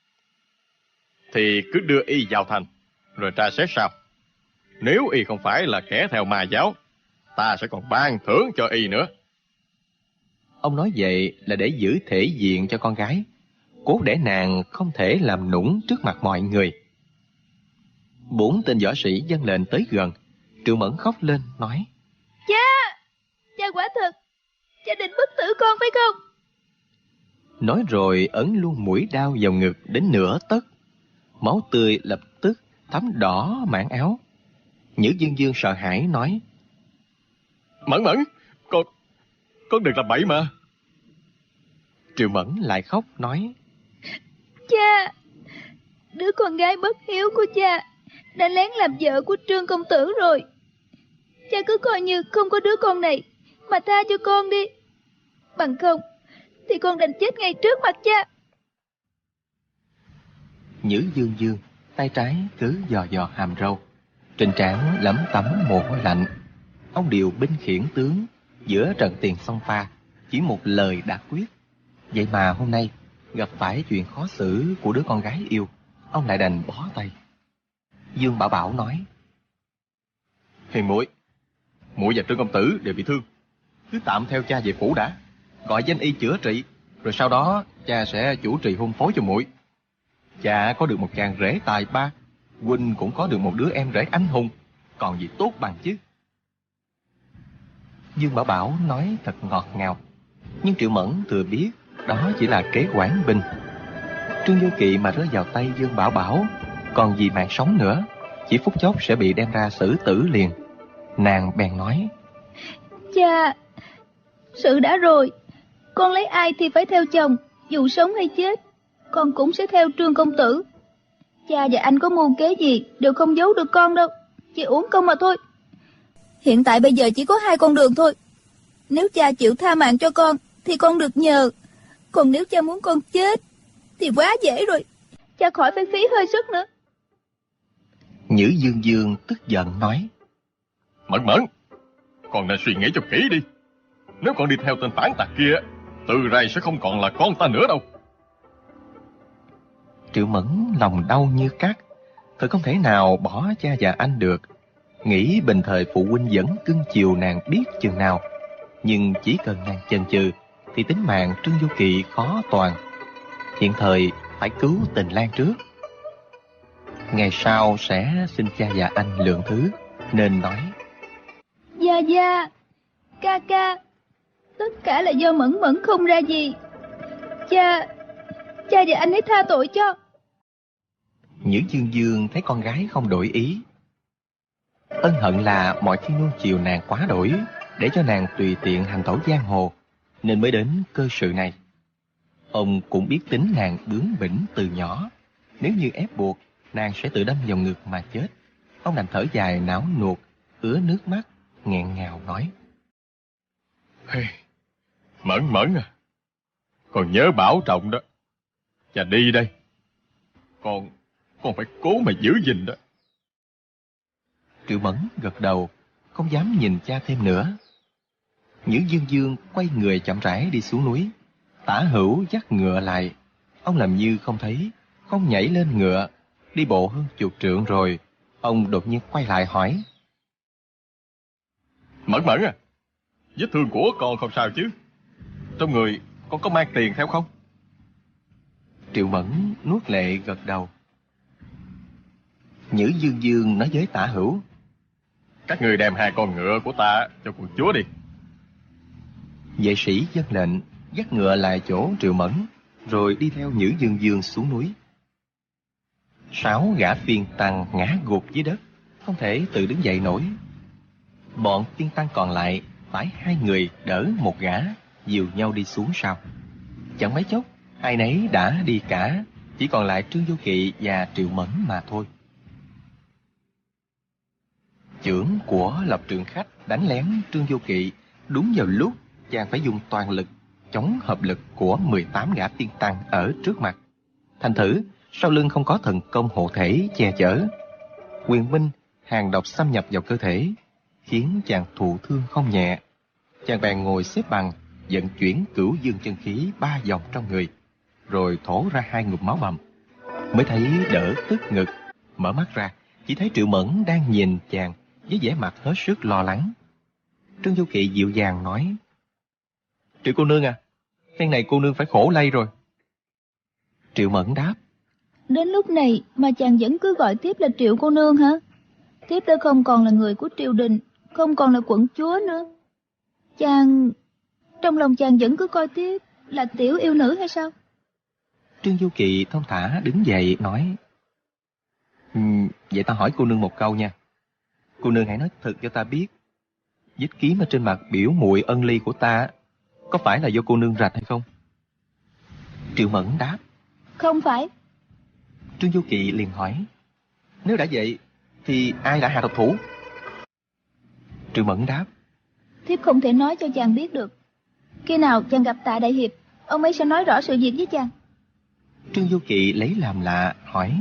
Thì cứ đưa y vào thành, rồi tra xét sao. Nếu y không phải là kẻ theo ma giáo, ta sẽ còn ban thưởng cho y nữa. Ông nói vậy là để giữ thể diện cho con gái, cố để nàng không thể làm nũng trước mặt mọi người. 4 tên võ sĩ dâng lệnh tới gần. Triệu Mẫn khóc lên nói: Cha quả thật, cha định bức tử con phải không? Nói rồi ấn luôn mũi đao vào ngực đến nửa tấc. Máu tươi lập tức thấm đỏ mảng áo. Nhữ Dương Dương sợ hãi nói: Mẫn, con đừng làm bậy mà. Triệu Mẫn lại khóc nói: Cha, đứa con gái bất hiếu của cha đã lén làm vợ của Trương công tử rồi. Cha cứ coi như không có đứa con này mà tha cho con đi. Bằng không thì con đành chết ngay trước mặt cha. Nhữ Dương Dương tay trái cứ dò dò hàm râu, trên trán lấm tấm mồ hôi lạnh. Ông điều binh khiển tướng giữa trận tiền xông pha, chỉ một lời đã quyết. Vậy mà hôm nay gặp phải chuyện khó xử của đứa con gái yêu, ông lại đành bó tay. Dương Bảo Bảo nói: Hiền muội, muội và Trương công tử đều bị thương, cứ tạm theo cha về phủ đã, gọi danh y chữa trị, rồi sau đó cha sẽ chủ trì hôn phối cho muội. Cha có được một chàng rể tài ba, huynh cũng có được một đứa em rể anh hùng, còn gì tốt bằng chứ. Dương Bảo Bảo nói thật ngọt ngào, nhưng Triệu Mẫn thừa biết đó chỉ là kế quản binh. Trương Vô Kỵ mà rơi vào tay Dương Bảo Bảo, còn gì mạng sống nữa, chỉ phút chốc sẽ bị đem ra xử tử liền. Nàng bèn nói: Cha, sự đã rồi, con lấy ai thì phải theo chồng, dù sống hay chết, con cũng sẽ theo Trương công tử. Cha và anh có mưu kế gì đều không giấu được con đâu, chỉ uổng công mà thôi. Hiện tại bây giờ chỉ có hai con đường thôi. Nếu cha chịu tha mạng cho con thì con được nhờ, còn nếu cha muốn con chết thì quá dễ rồi, cha khỏi phải phí hơi sức nữa. Nhữ Dương Dương tức giận nói: Mẫn Mẫn, con nên suy nghĩ cho kỹ đi. Nếu con đi theo tên phản tặc kia, từ rày sẽ không còn là con ta nữa đâu. Triệu Mẫn lòng đau như cắt, thật không thể nào bỏ cha và anh được. Nghĩ bình thời phụ huynh vẫn cưng chiều nàng biết chừng nào, nhưng chỉ cần nàng chần chừ thì tính mạng Trương Vô Kỵ khó toàn. Hiện thời phải cứu Tình Lang trước, ngày sau sẽ xin cha và anh lượng thứ, nên nói: Gia, ca ca, tất cả là do Mẫn Mẫn không ra gì. Cha và anh hãy tha tội cho. Nhữ Dương Dương thấy con gái không đổi ý, ân hận là mọi khi nuông chiều nàng quá đổi, để cho nàng tùy tiện hành tẩu giang hồ, nên mới đến cơ sự này. Ông cũng biết tính nàng bướng bỉnh từ nhỏ, nếu như ép buộc, nàng sẽ tự đâm vào ngực mà chết. Ông đành thở dài não nuột, ứa nước mắt, nghẹn ngào nói: Hey, Mẫn Mẫn à, con nhớ bảo trọng đó. Cha đi đây, con phải cố mà giữ gìn đó. Triệu Mẫn gật đầu, không dám nhìn cha thêm nữa. Nhữ Dương Dương quay người chậm rãi đi xuống núi. Tả Hữu dắt ngựa lại, ông làm như không thấy, không nhảy lên ngựa. Đi bộ hơn chục trượng rồi, ông đột nhiên quay lại hỏi: Mẫn Mẫn à, vết thương của con không sao chứ? Trong người con có mang tiền theo không? Triệu Mẫn nuốt lệ gật đầu. Nhữ Dương Dương nói với Tả Hữu: Các người đem hai con ngựa của ta cho quận chúa đi. Vệ sĩ vâng lệnh, dắt ngựa lại chỗ Triệu Mẫn, rồi đi theo Nhữ Dương Dương xuống núi. 6 gã phiên tăng ngã gục dưới đất, không thể tự đứng dậy nổi. Bọn phiên tăng còn lại phải 2 người đỡ một gã, dìu nhau đi xuống sau. Chẳng mấy chốc, ai nấy đã đi cả, chỉ còn lại Trương Vô Kỵ và Triệu Mẫn mà thôi. Chưởng của Lập Trượng Khách đánh lén Trương Vô Kỵ đúng vào lúc chàng phải dùng toàn lực chống hợp lực của 18 gã tiên tăng ở trước mặt. Thành thử sau lưng không có thần công hộ thể che chở, quyền binh hàng độc xâm nhập vào cơ thể, khiến chàng thụ thương không nhẹ. Chàng bèn ngồi xếp bằng, vận chuyển Cửu Dương chân khí 3 vòng trong người, rồi thổ ra 2 ngụm máu bầm, mới thấy đỡ tức ngực. Mở mắt ra, chỉ thấy Triệu Mẫn đang nhìn chàng với vẻ mặt hết sức lo lắng. Trương Vô Kỵ dịu dàng nói: Triệu cô nương à, phen này cô nương phải khổ lây rồi. Triệu Mẫn đáp: Đến lúc này mà chàng vẫn cứ gọi tiếp là Triệu cô nương hả? Tiếp đã không còn là người của triều đình, không còn là quận chúa nữa. Trong lòng chàng vẫn cứ coi tiếp là tiểu yêu nữ hay sao? Trương Vô Kỵ thong thả đứng dậy nói: Vậy ta hỏi cô nương một câu nha. Cô nương hãy nói thật cho ta biết, vết kiếm ở trên mặt biểu muội ân ly của ta có phải là do cô nương rạch hay không? Triệu Mẫn đáp: Không phải. Trương Vô Kỵ liền hỏi: Nếu đã vậy thì ai đã hạ độc thủ? Triệu Mẫn đáp: Thiếp không thể nói cho chàng biết được. Khi nào chàng gặp Tạ đại hiệp, ông ấy sẽ nói rõ sự việc với chàng. Trương Vô Kỵ lấy làm lạ hỏi: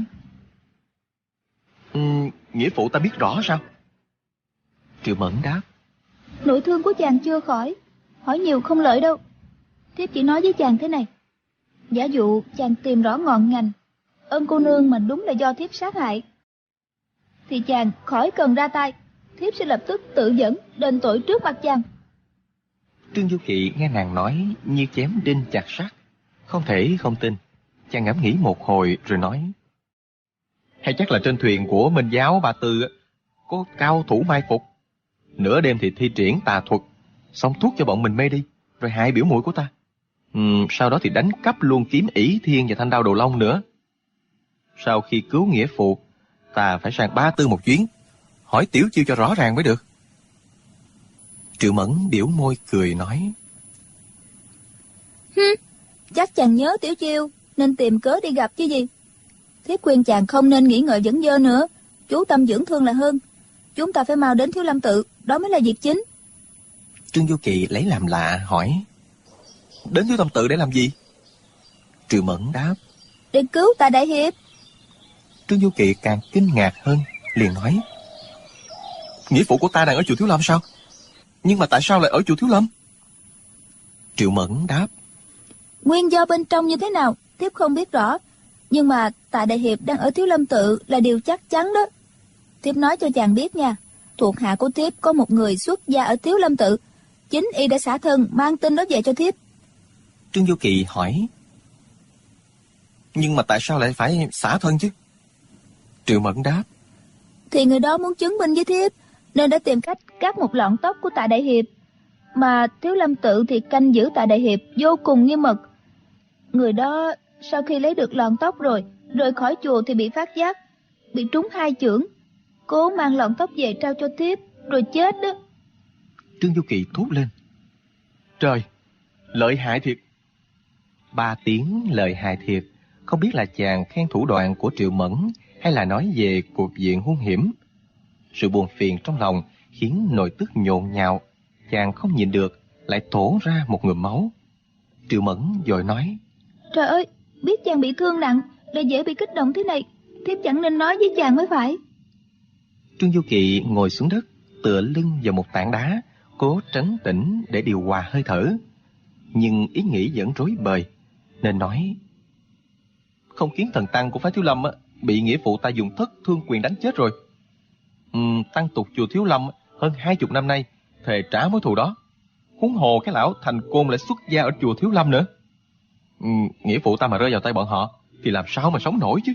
Nghĩa phụ ta biết rõ sao? Triệu Mẫn đáp: Nội thương của chàng chưa khỏi, hỏi nhiều không lợi đâu. Thiếp chỉ nói với chàng thế này: giả dụ chàng tìm rõ ngọn ngành, ơn cô nương mà đúng là do thiếp sát hại, thì chàng khỏi cần ra tay, thiếp sẽ lập tức tự dẫn đền tội trước mặt chàng. Trương Du Kỵ nghe nàng nói như chém đinh chặt sắt, không thể không tin. Chàng ngẫm nghĩ một hồi rồi nói: hay chắc là trên thuyền của Minh Giáo Ba Tư có cao thủ mai phục, nửa đêm thì thi triển tà thuật, xong thuốc cho bọn mình mê đi, rồi hại biểu muội của ta. Sau đó thì đánh cắp luôn kiếm ỷ thiên và thanh đao Đồ Long nữa. Sau khi cứu nghĩa phụ, ta phải sang Ba Tư một chuyến, hỏi tiểu chiêu cho rõ ràng mới được. Triệu Mẫn biểu môi cười nói: Chắc chàng nhớ tiểu chiêu nên tìm cớ đi gặp chứ gì. Thiếp khuyên chàng không nên nghĩ ngợi dẫn dơ nữa, chú tâm dưỡng thương là hơn. Chúng ta phải mau đến Thiếu Lâm tự, đó mới là việc chính. Trương Du Kỵ lấy làm lạ hỏi: đến Thiếu Lâm tự để làm gì? Triệu Mẫn đáp: để cứu Tạ đại hiệp. Trương Du Kỵ càng kinh ngạc hơn, liền nói: nghĩa phụ của ta đang ở chùa Thiếu Lâm sao? Nhưng mà tại sao lại ở chùa Thiếu Lâm? Triệu Mẫn đáp: nguyên do bên trong như thế nào thiếp không biết rõ, nhưng mà Tạ đại hiệp đang ở Thiếu Lâm tự là điều chắc chắn đó. Thiếp nói cho chàng biết nha, thuộc hạ của thiếp có một người xuất gia ở Thiếu Lâm tự, chính y đã xả thân mang tin đó về cho thiếp. Trương Du Kỵ hỏi: nhưng mà tại sao lại phải xả thân chứ? Triệu Mẫn đáp: thì người đó muốn chứng minh với thiếp nên đã tìm cách cắt một lọn tóc của Tạ đại hiệp, mà Thiếu Lâm tự thì canh giữ Tạ đại hiệp vô cùng nghiêm mật. Người đó sau khi lấy được lọn tóc rồi rời khỏi chùa thì bị phát giác, bị trúng 2 chưởng, cố mang lọn tóc về trao cho thiếp rồi chết đó. Trương Du Kỵ thốt lên: trời, lợi hại thiệt. 3 tiếng lợi hại thiệt, không biết là chàng khen thủ đoạn của Triệu Mẫn hay là nói về cuộc diện hung hiểm. Sự buồn phiền trong lòng khiến nội tức nhộn nhạo, chàng không nhịn được lại thổ ra một ngụm máu. Triệu Mẫn vội nói: trời ơi, biết chàng bị thương nặng lại dễ bị kích động thế này, thiếp chẳng nên nói với chàng mới phải. Trương Du Kỵ ngồi xuống đất, tựa lưng vào một tảng đá, cố trấn tĩnh để điều hòa hơi thở. Nhưng ý nghĩ vẫn rối bời, nên nói: không khiến thần tăng của phái Thiếu Lâm bị nghĩa phụ ta dùng thất thương quyền đánh chết rồi. Tăng tục chùa Thiếu Lâm hơn 20 năm nay thề trả mối thù đó. Huống hồ cái lão Thành Côn lại xuất gia ở chùa Thiếu Lâm nữa. Nghĩa phụ ta mà rơi vào tay bọn họ thì làm sao mà sống nổi chứ?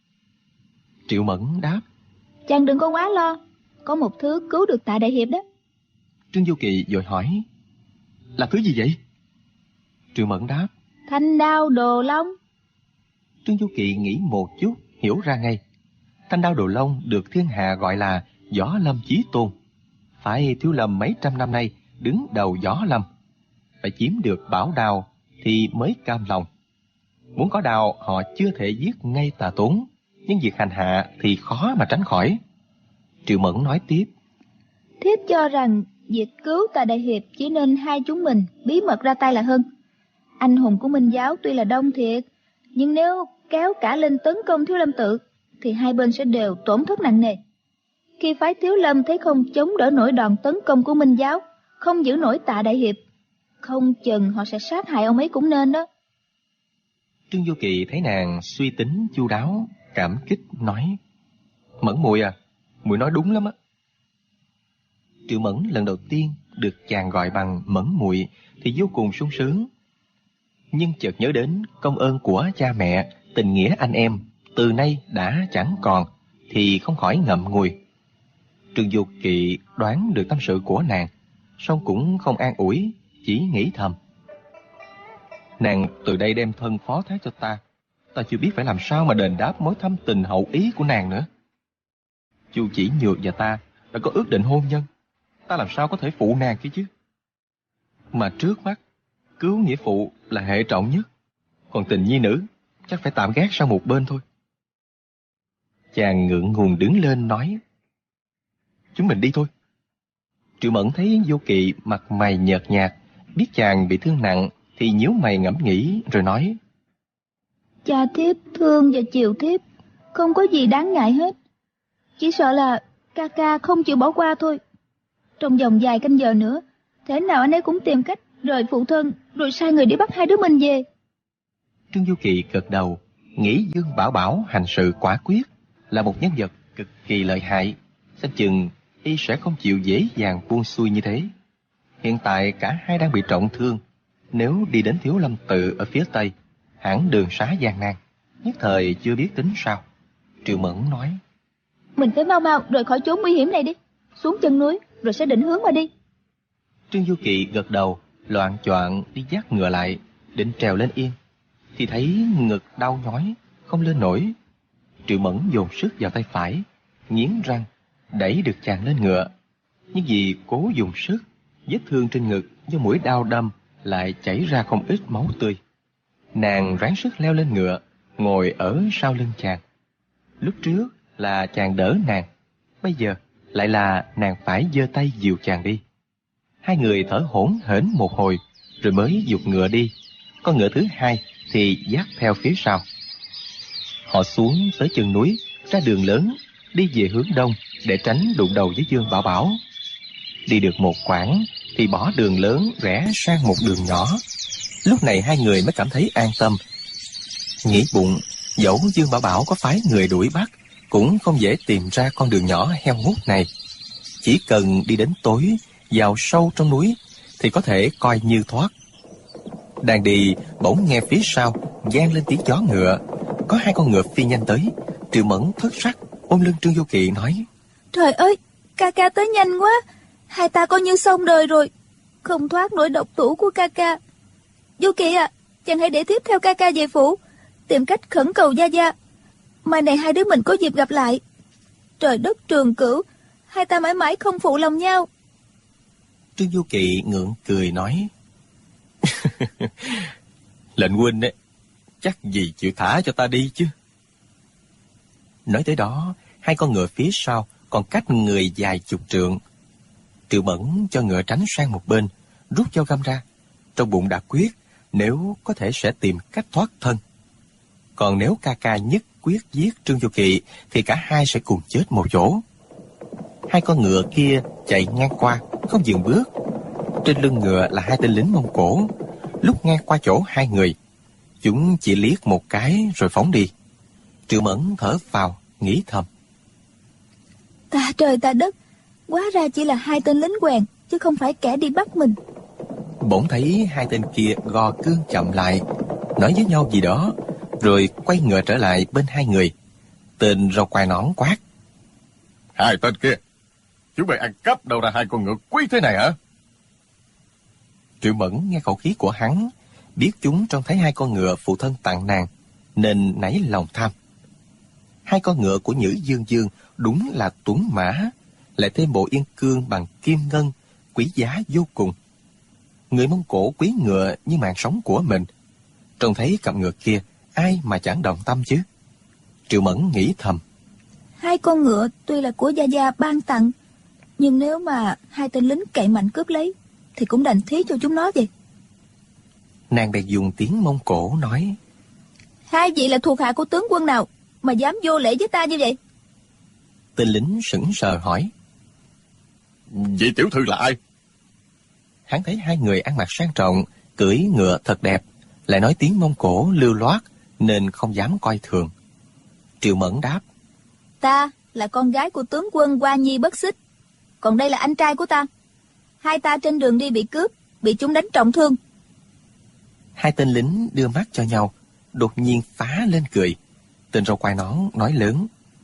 Triệu Mẫn đáp: chàng đừng có quá lo, có một thứ cứu được Tạ đại hiệp đó. Trương Du Kỵ vội hỏi: là thứ gì vậy? Triệu Mẫn đáp: thanh đao Đồ Long. Trương Du Kỵ nghĩ một chút hiểu ra ngay. Thanh đao Đồ Long được thiên hạ gọi là Võ Lâm chí tôn. Phải Thiếu Lâm mấy trăm năm nay đứng đầu Võ Lâm, phải chiếm được bảo đao thì mới cam lòng. Muốn có đao họ chưa thể giết ngay Tạ Tốn, nhưng việc hành hạ thì khó mà tránh khỏi. Triệu Mẫn nói tiếp: thiếp cho rằng việc cứu Tạ đại hiệp chỉ nên hai chúng mình bí mật ra tay là hơn. Anh hùng của Minh giáo tuy là đông thiệt, nhưng nếu kéo cả lên tấn công Thiếu Lâm tự thì hai bên sẽ đều tổn thất nặng nề. Khi phái Thiếu Lâm thấy không chống đỡ nổi đòn tấn công của Minh giáo, không giữ nổi Tạ đại hiệp, không chừng họ sẽ sát hại ông ấy cũng nên đó. Trương Du Kỵ thấy nàng suy tính chu đáo, cảm kích nói: Mẫn muội à, muội nói đúng lắm á. Triệu Mẫn lần đầu tiên được chàng gọi bằng Mẫn muội thì vô cùng sung sướng. Nhưng chợt nhớ đến công ơn của cha mẹ, tình nghĩa anh em từ nay đã chẳng còn, thì không khỏi ngậm ngùi. Trương Du Kỵ đoán được tâm sự của nàng, song cũng không an ủi, chỉ nghĩ thầm: nàng từ đây đem thân phó thác cho ta, ta chưa biết phải làm sao mà đền đáp mối thâm tình hậu ý của nàng nữa. Chu Chỉ Nhược và ta đã có ước định hôn nhân, ta làm sao có thể phụ nàng kia chứ? Mà trước mắt cứu nghĩa phụ là hệ trọng nhất, còn tình nhi nữ chắc phải tạm gác sang một bên thôi. Chàng ngượng ngùng đứng lên nói: chúng mình đi thôi. Triệu Mẫn thấy Vô Kỵ mặt mày nhợt nhạt, biết chàng bị thương nặng thì nhíu mày ngẫm nghĩ rồi nói: cha thiếp thương và chiều thiếp, không có gì đáng ngại hết, chỉ sợ là ca ca không chịu bỏ qua thôi. Trong vòng vài canh giờ nữa, thế nào anh ấy cũng tìm cách rời phụ thân, rồi sai người đi bắt hai đứa mình về. Trương Du Kỵ gật đầu, nghĩ Dương Bảo Bảo hành sự quả quyết, là một nhân vật cực kỳ lợi hại. Xem chừng y sẽ không chịu dễ dàng buông xuôi như thế. Hiện tại cả hai đang bị trọng thương. Nếu đi đến Thiếu Lâm Tự ở phía tây, hẳn đường xá gian nan, nhất thời chưa biết tính sao. Triệu Mẫn nói: Mình phải mau mau rời khỏi chốn nguy hiểm này đi. Xuống chân núi rồi sẽ định hướng mà đi. Trương Du Kỳ gật đầu, loạng choạng đi dắt ngựa lại, định trèo lên yên, thì thấy ngực đau nhói, không lên nổi. Triệu Mẫn dồn sức vào tay phải, nghiến răng đẩy được chàng lên ngựa. Nhưng vì cố dùng sức, vết thương trên ngực do mũi đao đâm lại chảy ra không ít máu tươi. Nàng ráng sức leo lên ngựa, ngồi ở sau lưng chàng. Lúc trước là chàng đỡ nàng, bây giờ lại là nàng phải giơ tay dìu chàng đi. Hai người thở hổn hển một hồi, rồi mới giục ngựa đi. Con ngựa thứ hai thì dắt theo phía sau. Họ xuống tới chân núi, ra đường lớn, đi về hướng đông để tránh đụng đầu với Dương Bảo Bảo. Đi được một quãng thì bỏ đường lớn rẽ sang một đường nhỏ. Lúc này hai người mới cảm thấy an tâm. Nghĩ bụng, dẫu Dương Bảo Bảo có phái người đuổi bắt, cũng không dễ tìm ra con đường nhỏ heo hút này. Chỉ cần đi đến tối, vào sâu trong núi thì có thể coi như thoát. Đang đi, bỗng nghe phía sau vang lên tiếng gió ngựa. Có hai con ngựa phi nhanh tới. Triệu Mẫn thất sắc ôm lưng Trương Du Kỳ nói: Trời ơi, ca ca tới nhanh quá. Hai ta coi như xong đời rồi, không thoát nổi độc thủ của ca ca. Du Kỳ à, chàng hãy để tiếp theo ca ca về phủ, tìm cách khẩn cầu gia gia. Mai này hai đứa mình có dịp gặp lại. Trời đất trường cửu, hai ta mãi mãi không phụ lòng nhau. Trương Du Kỳ ngượng cười nói: Lệnh huynh ấy, chắc gì chịu thả cho ta đi chứ. Nói tới đó, hai con ngựa phía sau còn cách người vài chục trượng. Triệu Mẫn cho ngựa tránh sang một bên, rút dao găm ra. Trong bụng đã quyết, nếu có thể sẽ tìm cách thoát thân. Còn nếu ca ca nhất quyết giết Trương Du Kỳ thì cả hai sẽ cùng chết một chỗ. Hai con ngựa kia chạy ngang qua, không dừng bước. Trên lưng ngựa là hai tên lính Mông Cổ. Lúc ngang qua chỗ hai người, chúng chỉ liếc một cái rồi phóng đi. Triệu Mẫn thở phào, nghĩ thầm: Ta trời ta đất, hóa ra chỉ là hai tên lính quèn, chứ không phải kẻ đi bắt mình. Bỗng thấy hai tên kia gò cương chậm lại, nói với nhau gì đó, rồi quay ngựa trở lại bên hai người. Tên râu quai nón quát: Hai tên kia, chúng mày ăn cắp đâu ra hai con ngựa quý thế này hả? Triệu Mẫn nghe khẩu khí của hắn, biết chúng trông thấy hai con ngựa phụ thân tặng nàng, nên nảy lòng tham. Hai con ngựa của Nhữ Dương Dương đúng là tuấn mã, lại thêm bộ yên cương bằng kim ngân, quý giá vô cùng. Người Mông Cổ quý ngựa như mạng sống của mình. Trông thấy cặp ngựa kia, ai mà chẳng động tâm chứ? Triệu Mẫn nghĩ thầm: Hai con ngựa tuy là của gia gia ban tặng, nhưng nếu mà hai tên lính cậy mạnh cướp lấy thì cũng đành thí cho chúng nó vậy. Nàng bèn dùng tiếng Mông Cổ nói: Hai vị là thuộc hạ của tướng quân nào mà dám vô lễ với ta như vậy? Tên lính sững sờ hỏi: Vị tiểu thư là ai? Hắn thấy hai người ăn mặc sang trọng, cưỡi ngựa thật đẹp, lại nói tiếng Mông Cổ lưu loát, nên không dám coi thường. Triệu Mẫn đáp: Ta là con gái của tướng quân Hoa Nhi Bất Xích, còn đây là anh trai của ta. Hai ta trên đường đi bị cướp, bị chúng đánh trọng thương. Hai tên lính đưa mắt cho nhau, đột nhiên phá lên cười. Tên râu quai nón nói lớn: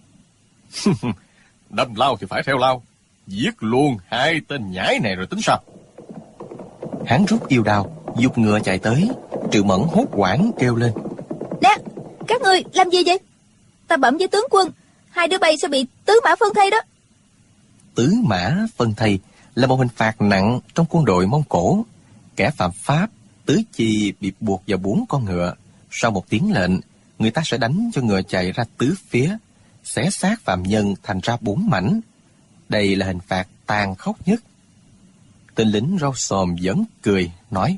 Đâm lao thì phải theo lao, giết luôn hai tên nhãi này rồi tính sao? Hắn rút yêu đao, giục ngựa chạy tới. Triệu Mẫn hốt hoảng kêu lên: Nè, các người làm gì vậy? Ta bẩm với tướng quân, hai đứa bay sẽ bị tứ mã phân thây đó. Tứ mã phân thây là một hình phạt nặng trong quân đội Mông Cổ. Kẻ phạm pháp tứ chi bị buộc vào 4 con ngựa. Sau một tiếng lệnh, người ta sẽ đánh cho ngựa chạy ra tứ phía, xé xác phạm nhân thành ra 4 mảnh. Đây là hình phạt tàn khốc nhất. Tên lính râu xồm vẫn cười nói: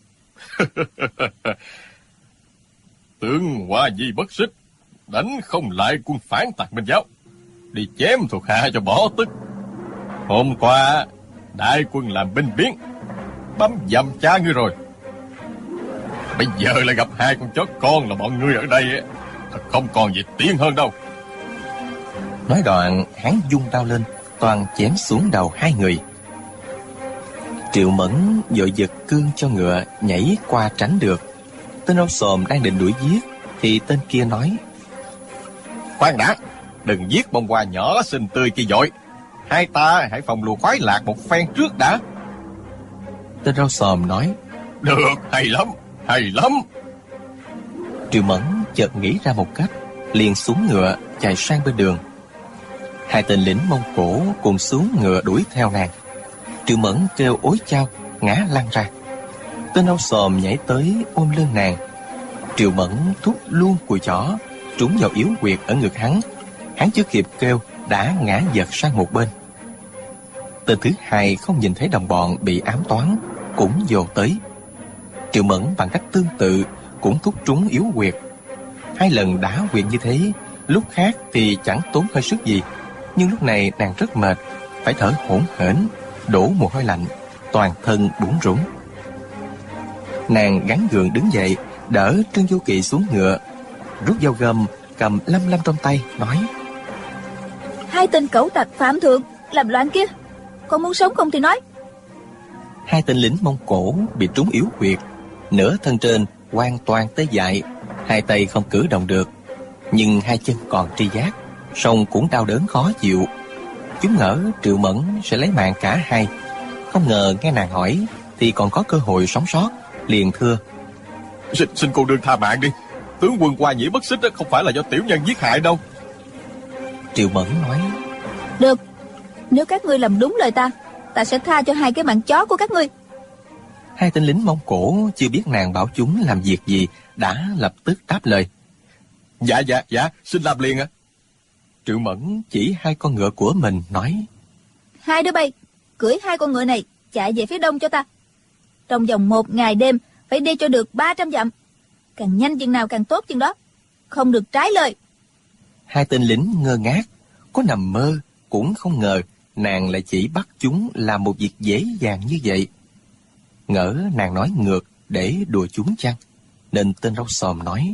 Tướng Hoa Nhi Bất Xích đánh không lại quân phản tặc Minh giáo, đi chém thuộc hạ cho bỏ tức. Hôm qua đại quân làm binh biến, băm dầm cha ngươi rồi. Bây giờ lại gặp hai con chó con là bọn ngươi ở đây, thật không còn gì tiến hơn đâu. Nói đoạn, hắn vung đao lên, toàn chém xuống đầu hai người. Triệu Mẫn vội giật cương cho ngựa, nhảy qua tránh được. Tên áo xồm đang định đuổi giết, thì tên kia nói: Khoan đã, đừng giết bông hoa nhỏ xinh tươi kia vội. Hai ta hãy phòng lùa khoái lạc một phen trước đã. Tên rau xồm nói: Được, hay lắm, hay lắm. Triệu Mẫn chợt nghĩ ra một cách, liền xuống ngựa chạy sang bên đường. Hai tên lính Mông Cổ cùng xuống ngựa đuổi theo nàng. Triệu Mẫn kêu ối chao, ngã lăn ra. Tên áo xồm nhảy tới ôm lưng nàng. Triệu Mẫn thúc luôn cùi chỏ trúng vào yếu huyệt ở ngực hắn. Hắn chưa kịp kêu đã ngã giật sang một bên. Tên thứ hai không nhìn thấy đồng bọn bị ám toán, cũng dồn tới. Triệu Mẫn bằng cách tương tự cũng thúc trúng yếu huyệt. Hai lần đá huyệt như thế, lúc khác thì chẳng tốn hơi sức gì, nhưng lúc này nàng rất mệt, phải thở hổn hển, đổ mồ hôi lạnh, toàn thân bủn rủn. Nàng gắng gượng đứng dậy, đỡ Trương Vô Kỵ xuống ngựa, rút dao găm cầm lăm lăm trong tay, nói: Hai tên cẩu tặc phạm thượng làm loạn kia, con muốn sống không thì nói. Hai tên lính Mông Cổ bị trúng yếu huyệt, nửa thân trên hoàn toàn tê dại, hai tay không cử động được, nhưng hai chân còn tri giác, song cũng đau đớn khó chịu. Chúng ngỡ Triệu Mẫn sẽ lấy mạng cả hai, không ngờ nghe nàng hỏi thì còn có cơ hội sống sót, liền thưa: Xin cô nương tha mạng đi. Tướng quân Hoa Nhĩ bất xích không phải là do tiểu nhân giết hại đâu. Triệu Mẫn nói: Được, nếu các ngươi làm đúng lời ta, ta sẽ tha cho hai cái mạng chó của các ngươi. Hai tên lính Mông Cổ chưa biết nàng bảo chúng làm việc gì, đã lập tức đáp lời: Dạ, xin làm liền ạ. Triệu Mẫn chỉ hai con ngựa của mình nói: Hai đứa bay, cưỡi hai con ngựa này chạy về phía đông cho ta. Trong vòng 1 ngày đêm phải đi cho được 300 dặm. Càng nhanh chừng nào càng tốt chừng đó, không được trái lời. Hai tên lính ngơ ngác, có nằm mơ cũng không ngờ nàng lại chỉ bắt chúng làm một việc dễ dàng như vậy. Ngỡ nàng nói ngược để đùa chúng chăng, nên tên râu xồm nói: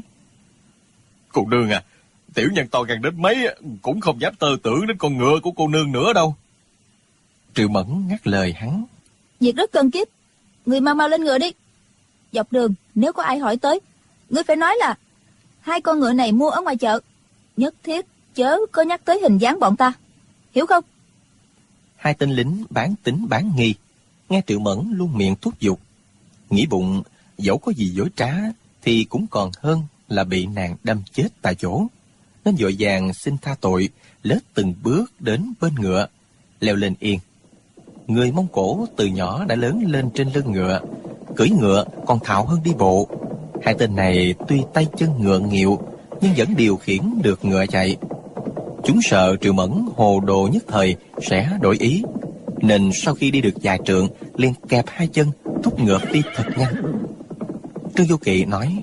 Cô nương à, tiểu nhân to gan đến mấy cũng không dám tơ tưởng đến con ngựa của cô nương nữa đâu. Triệu Mẫn ngắt lời hắn: Việc rất cần kiếp, người mau mau lên ngựa đi. Dọc đường nếu có ai hỏi tới, ngươi phải nói là hai con ngựa này mua ở ngoài chợ, nhất thiết chớ có nhắc tới hình dáng bọn ta, hiểu không? Hai tên lính bán tín bán nghi, nghe Triệu Mẫn luôn miệng thúc giục, nghĩ bụng dẫu có gì dối trá thì cũng còn hơn là bị nàng đâm chết tại chỗ, nên vội vàng xin tha tội, lết từng bước đến bên ngựa, leo lên yên. Người Mông Cổ từ nhỏ đã lớn lên trên lưng ngựa, cưỡi ngựa còn thạo hơn đi bộ. Hai tên này tuy tay chân ngựa nghịu, nhưng vẫn điều khiển được ngựa chạy. Chúng sợ Triệu Mẫn hồ đồ nhất thời sẽ đổi ý, nên sau khi đi được vài trượng liền kẹp hai chân thúc ngựa đi thật nhanh. Trương Vô Kỵ nói: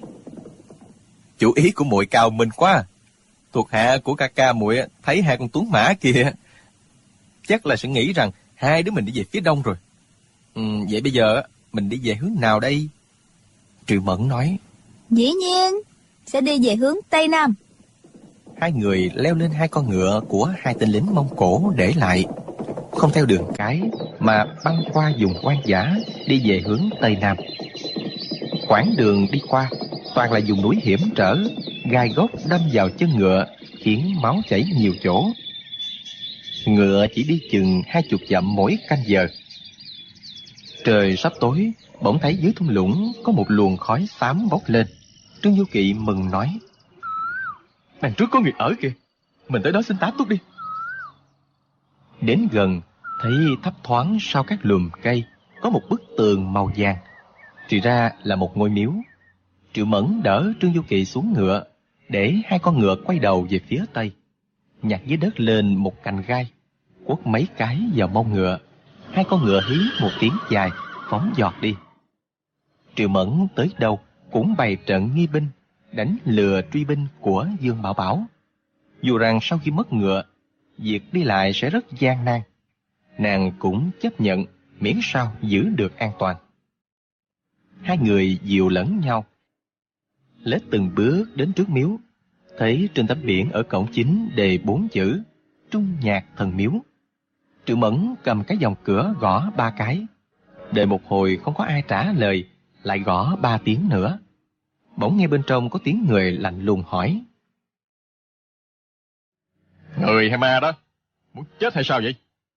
Chủ ý của muội cao minh quá. Thuộc hạ của ca ca muội thấy hai con tuấn mã kia, chắc là sẽ nghĩ rằng hai đứa mình đi về phía đông rồi. Vậy bây giờ mình đi về hướng nào đây? Triệu Mẫn nói: Dĩ nhiên sẽ đi về hướng Tây Nam. Hai người leo lên hai con ngựa của hai tên lính Mông Cổ để lại, không theo đường cái mà băng qua vùng hoang dã đi về hướng Tây Nam. Quãng đường đi qua toàn là vùng núi hiểm trở, gai góc đâm vào chân ngựa khiến máu chảy nhiều chỗ. Ngựa chỉ đi chừng 20 dặm mỗi canh giờ. Trời sắp tối, bỗng thấy dưới thung lũng có một luồng khói xám bốc lên. Trương Vô Kỵ mừng nói: Đằng trước có người ở kìa, mình tới đó xin tá túc đi. Đến gần, thấy thấp thoáng sau các lùm cây có một bức tường màu vàng, thì ra là một ngôi miếu. Triệu Mẫn đỡ Trương Vô Kỵ xuống ngựa, để hai con ngựa quay đầu về phía tây, nhặt dưới đất lên một cành gai, quất mấy cái vào mông ngựa. Hai con ngựa hí một tiếng dài, phóng giọt đi. Triệu Mẫn tới đâu cũng bày trận nghi binh, đánh lừa truy binh của Dương Bảo Bảo. Dù rằng sau khi mất ngựa, việc đi lại sẽ rất gian nan, nàng cũng chấp nhận miễn sao giữ được an toàn. Hai người dìu lẫn nhau, lết từng bước đến trước miếu, thấy trên tấm biển ở cổng chính đề 4 chữ Trung Nhạc Thần Miếu. Triệu Mẫn cầm cái vòng cửa gõ 3 cái. Đợi một hồi không có ai trả lời, lại gõ 3 tiếng nữa. Bỗng nghe bên trong có tiếng người lạnh lùng hỏi: Người hay ma đó? Muốn chết hay sao vậy?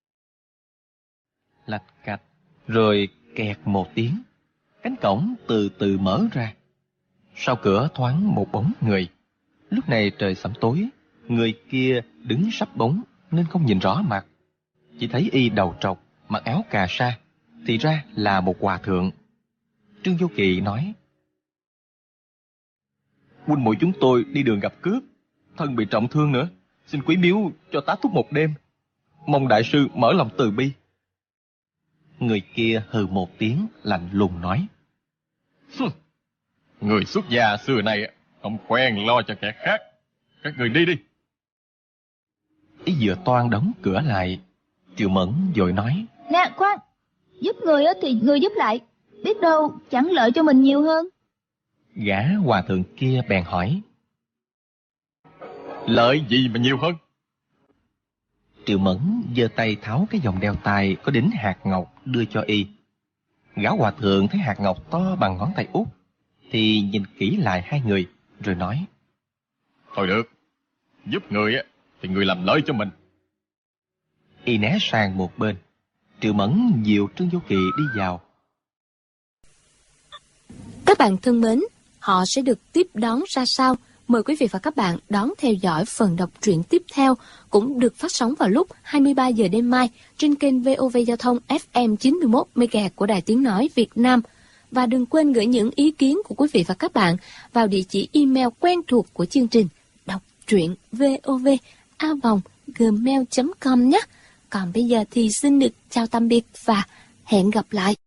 Lạch cạch, rồi kẹt một tiếng. Cánh cổng từ từ mở ra. Sau cửa thoáng một bóng người. Lúc này trời sẫm tối, người kia đứng sắp bóng nên không nhìn rõ mặt. Chỉ thấy y đầu trọc, mặc áo cà sa, thì ra là một hòa thượng. Trương Vô Kỵ nói: Huynh muội chúng tôi đi đường gặp cướp, thân bị trọng thương nữa, xin quý miếu cho tá túc một đêm, mong đại sư mở lòng từ bi. Người kia hừ một tiếng, lạnh lùng nói: Người xuất gia xưa này không quen lo cho kẻ khác, các người đi đi. Y vừa toan đóng cửa lại, Triệu Mẫn vội nói: Nè khoan, giúp người thì người giúp lại, biết đâu chẳng lợi cho mình nhiều hơn. Gã hòa thượng kia bèn hỏi: Lợi gì mà nhiều hơn? Triệu Mẫn giơ tay tháo cái vòng đeo tay có đính hạt ngọc đưa cho y. Gã hòa thượng thấy hạt ngọc to bằng ngón tay út, thì nhìn kỹ lại hai người, rồi nói: Thôi được, giúp người thì người làm lợi cho mình. Y né sang một bên. Triệu Mẫn dìu Trương Vô Kỵ đi vào. Các bạn thân mến, họ sẽ được tiếp đón ra sao? Mời quý vị và các bạn đón theo dõi phần đọc truyện tiếp theo, cũng được phát sóng vào lúc 23 giờ đêm mai trên kênh VOV Giao thông FM 91 MHz của Đài Tiếng Nói Việt Nam. Và đừng quên gửi những ý kiến của quý vị và các bạn vào địa chỉ email quen thuộc của chương trình đọc truyện vov@gmail.com nhé. Còn bây giờ thì xin được chào tạm biệt và hẹn gặp lại.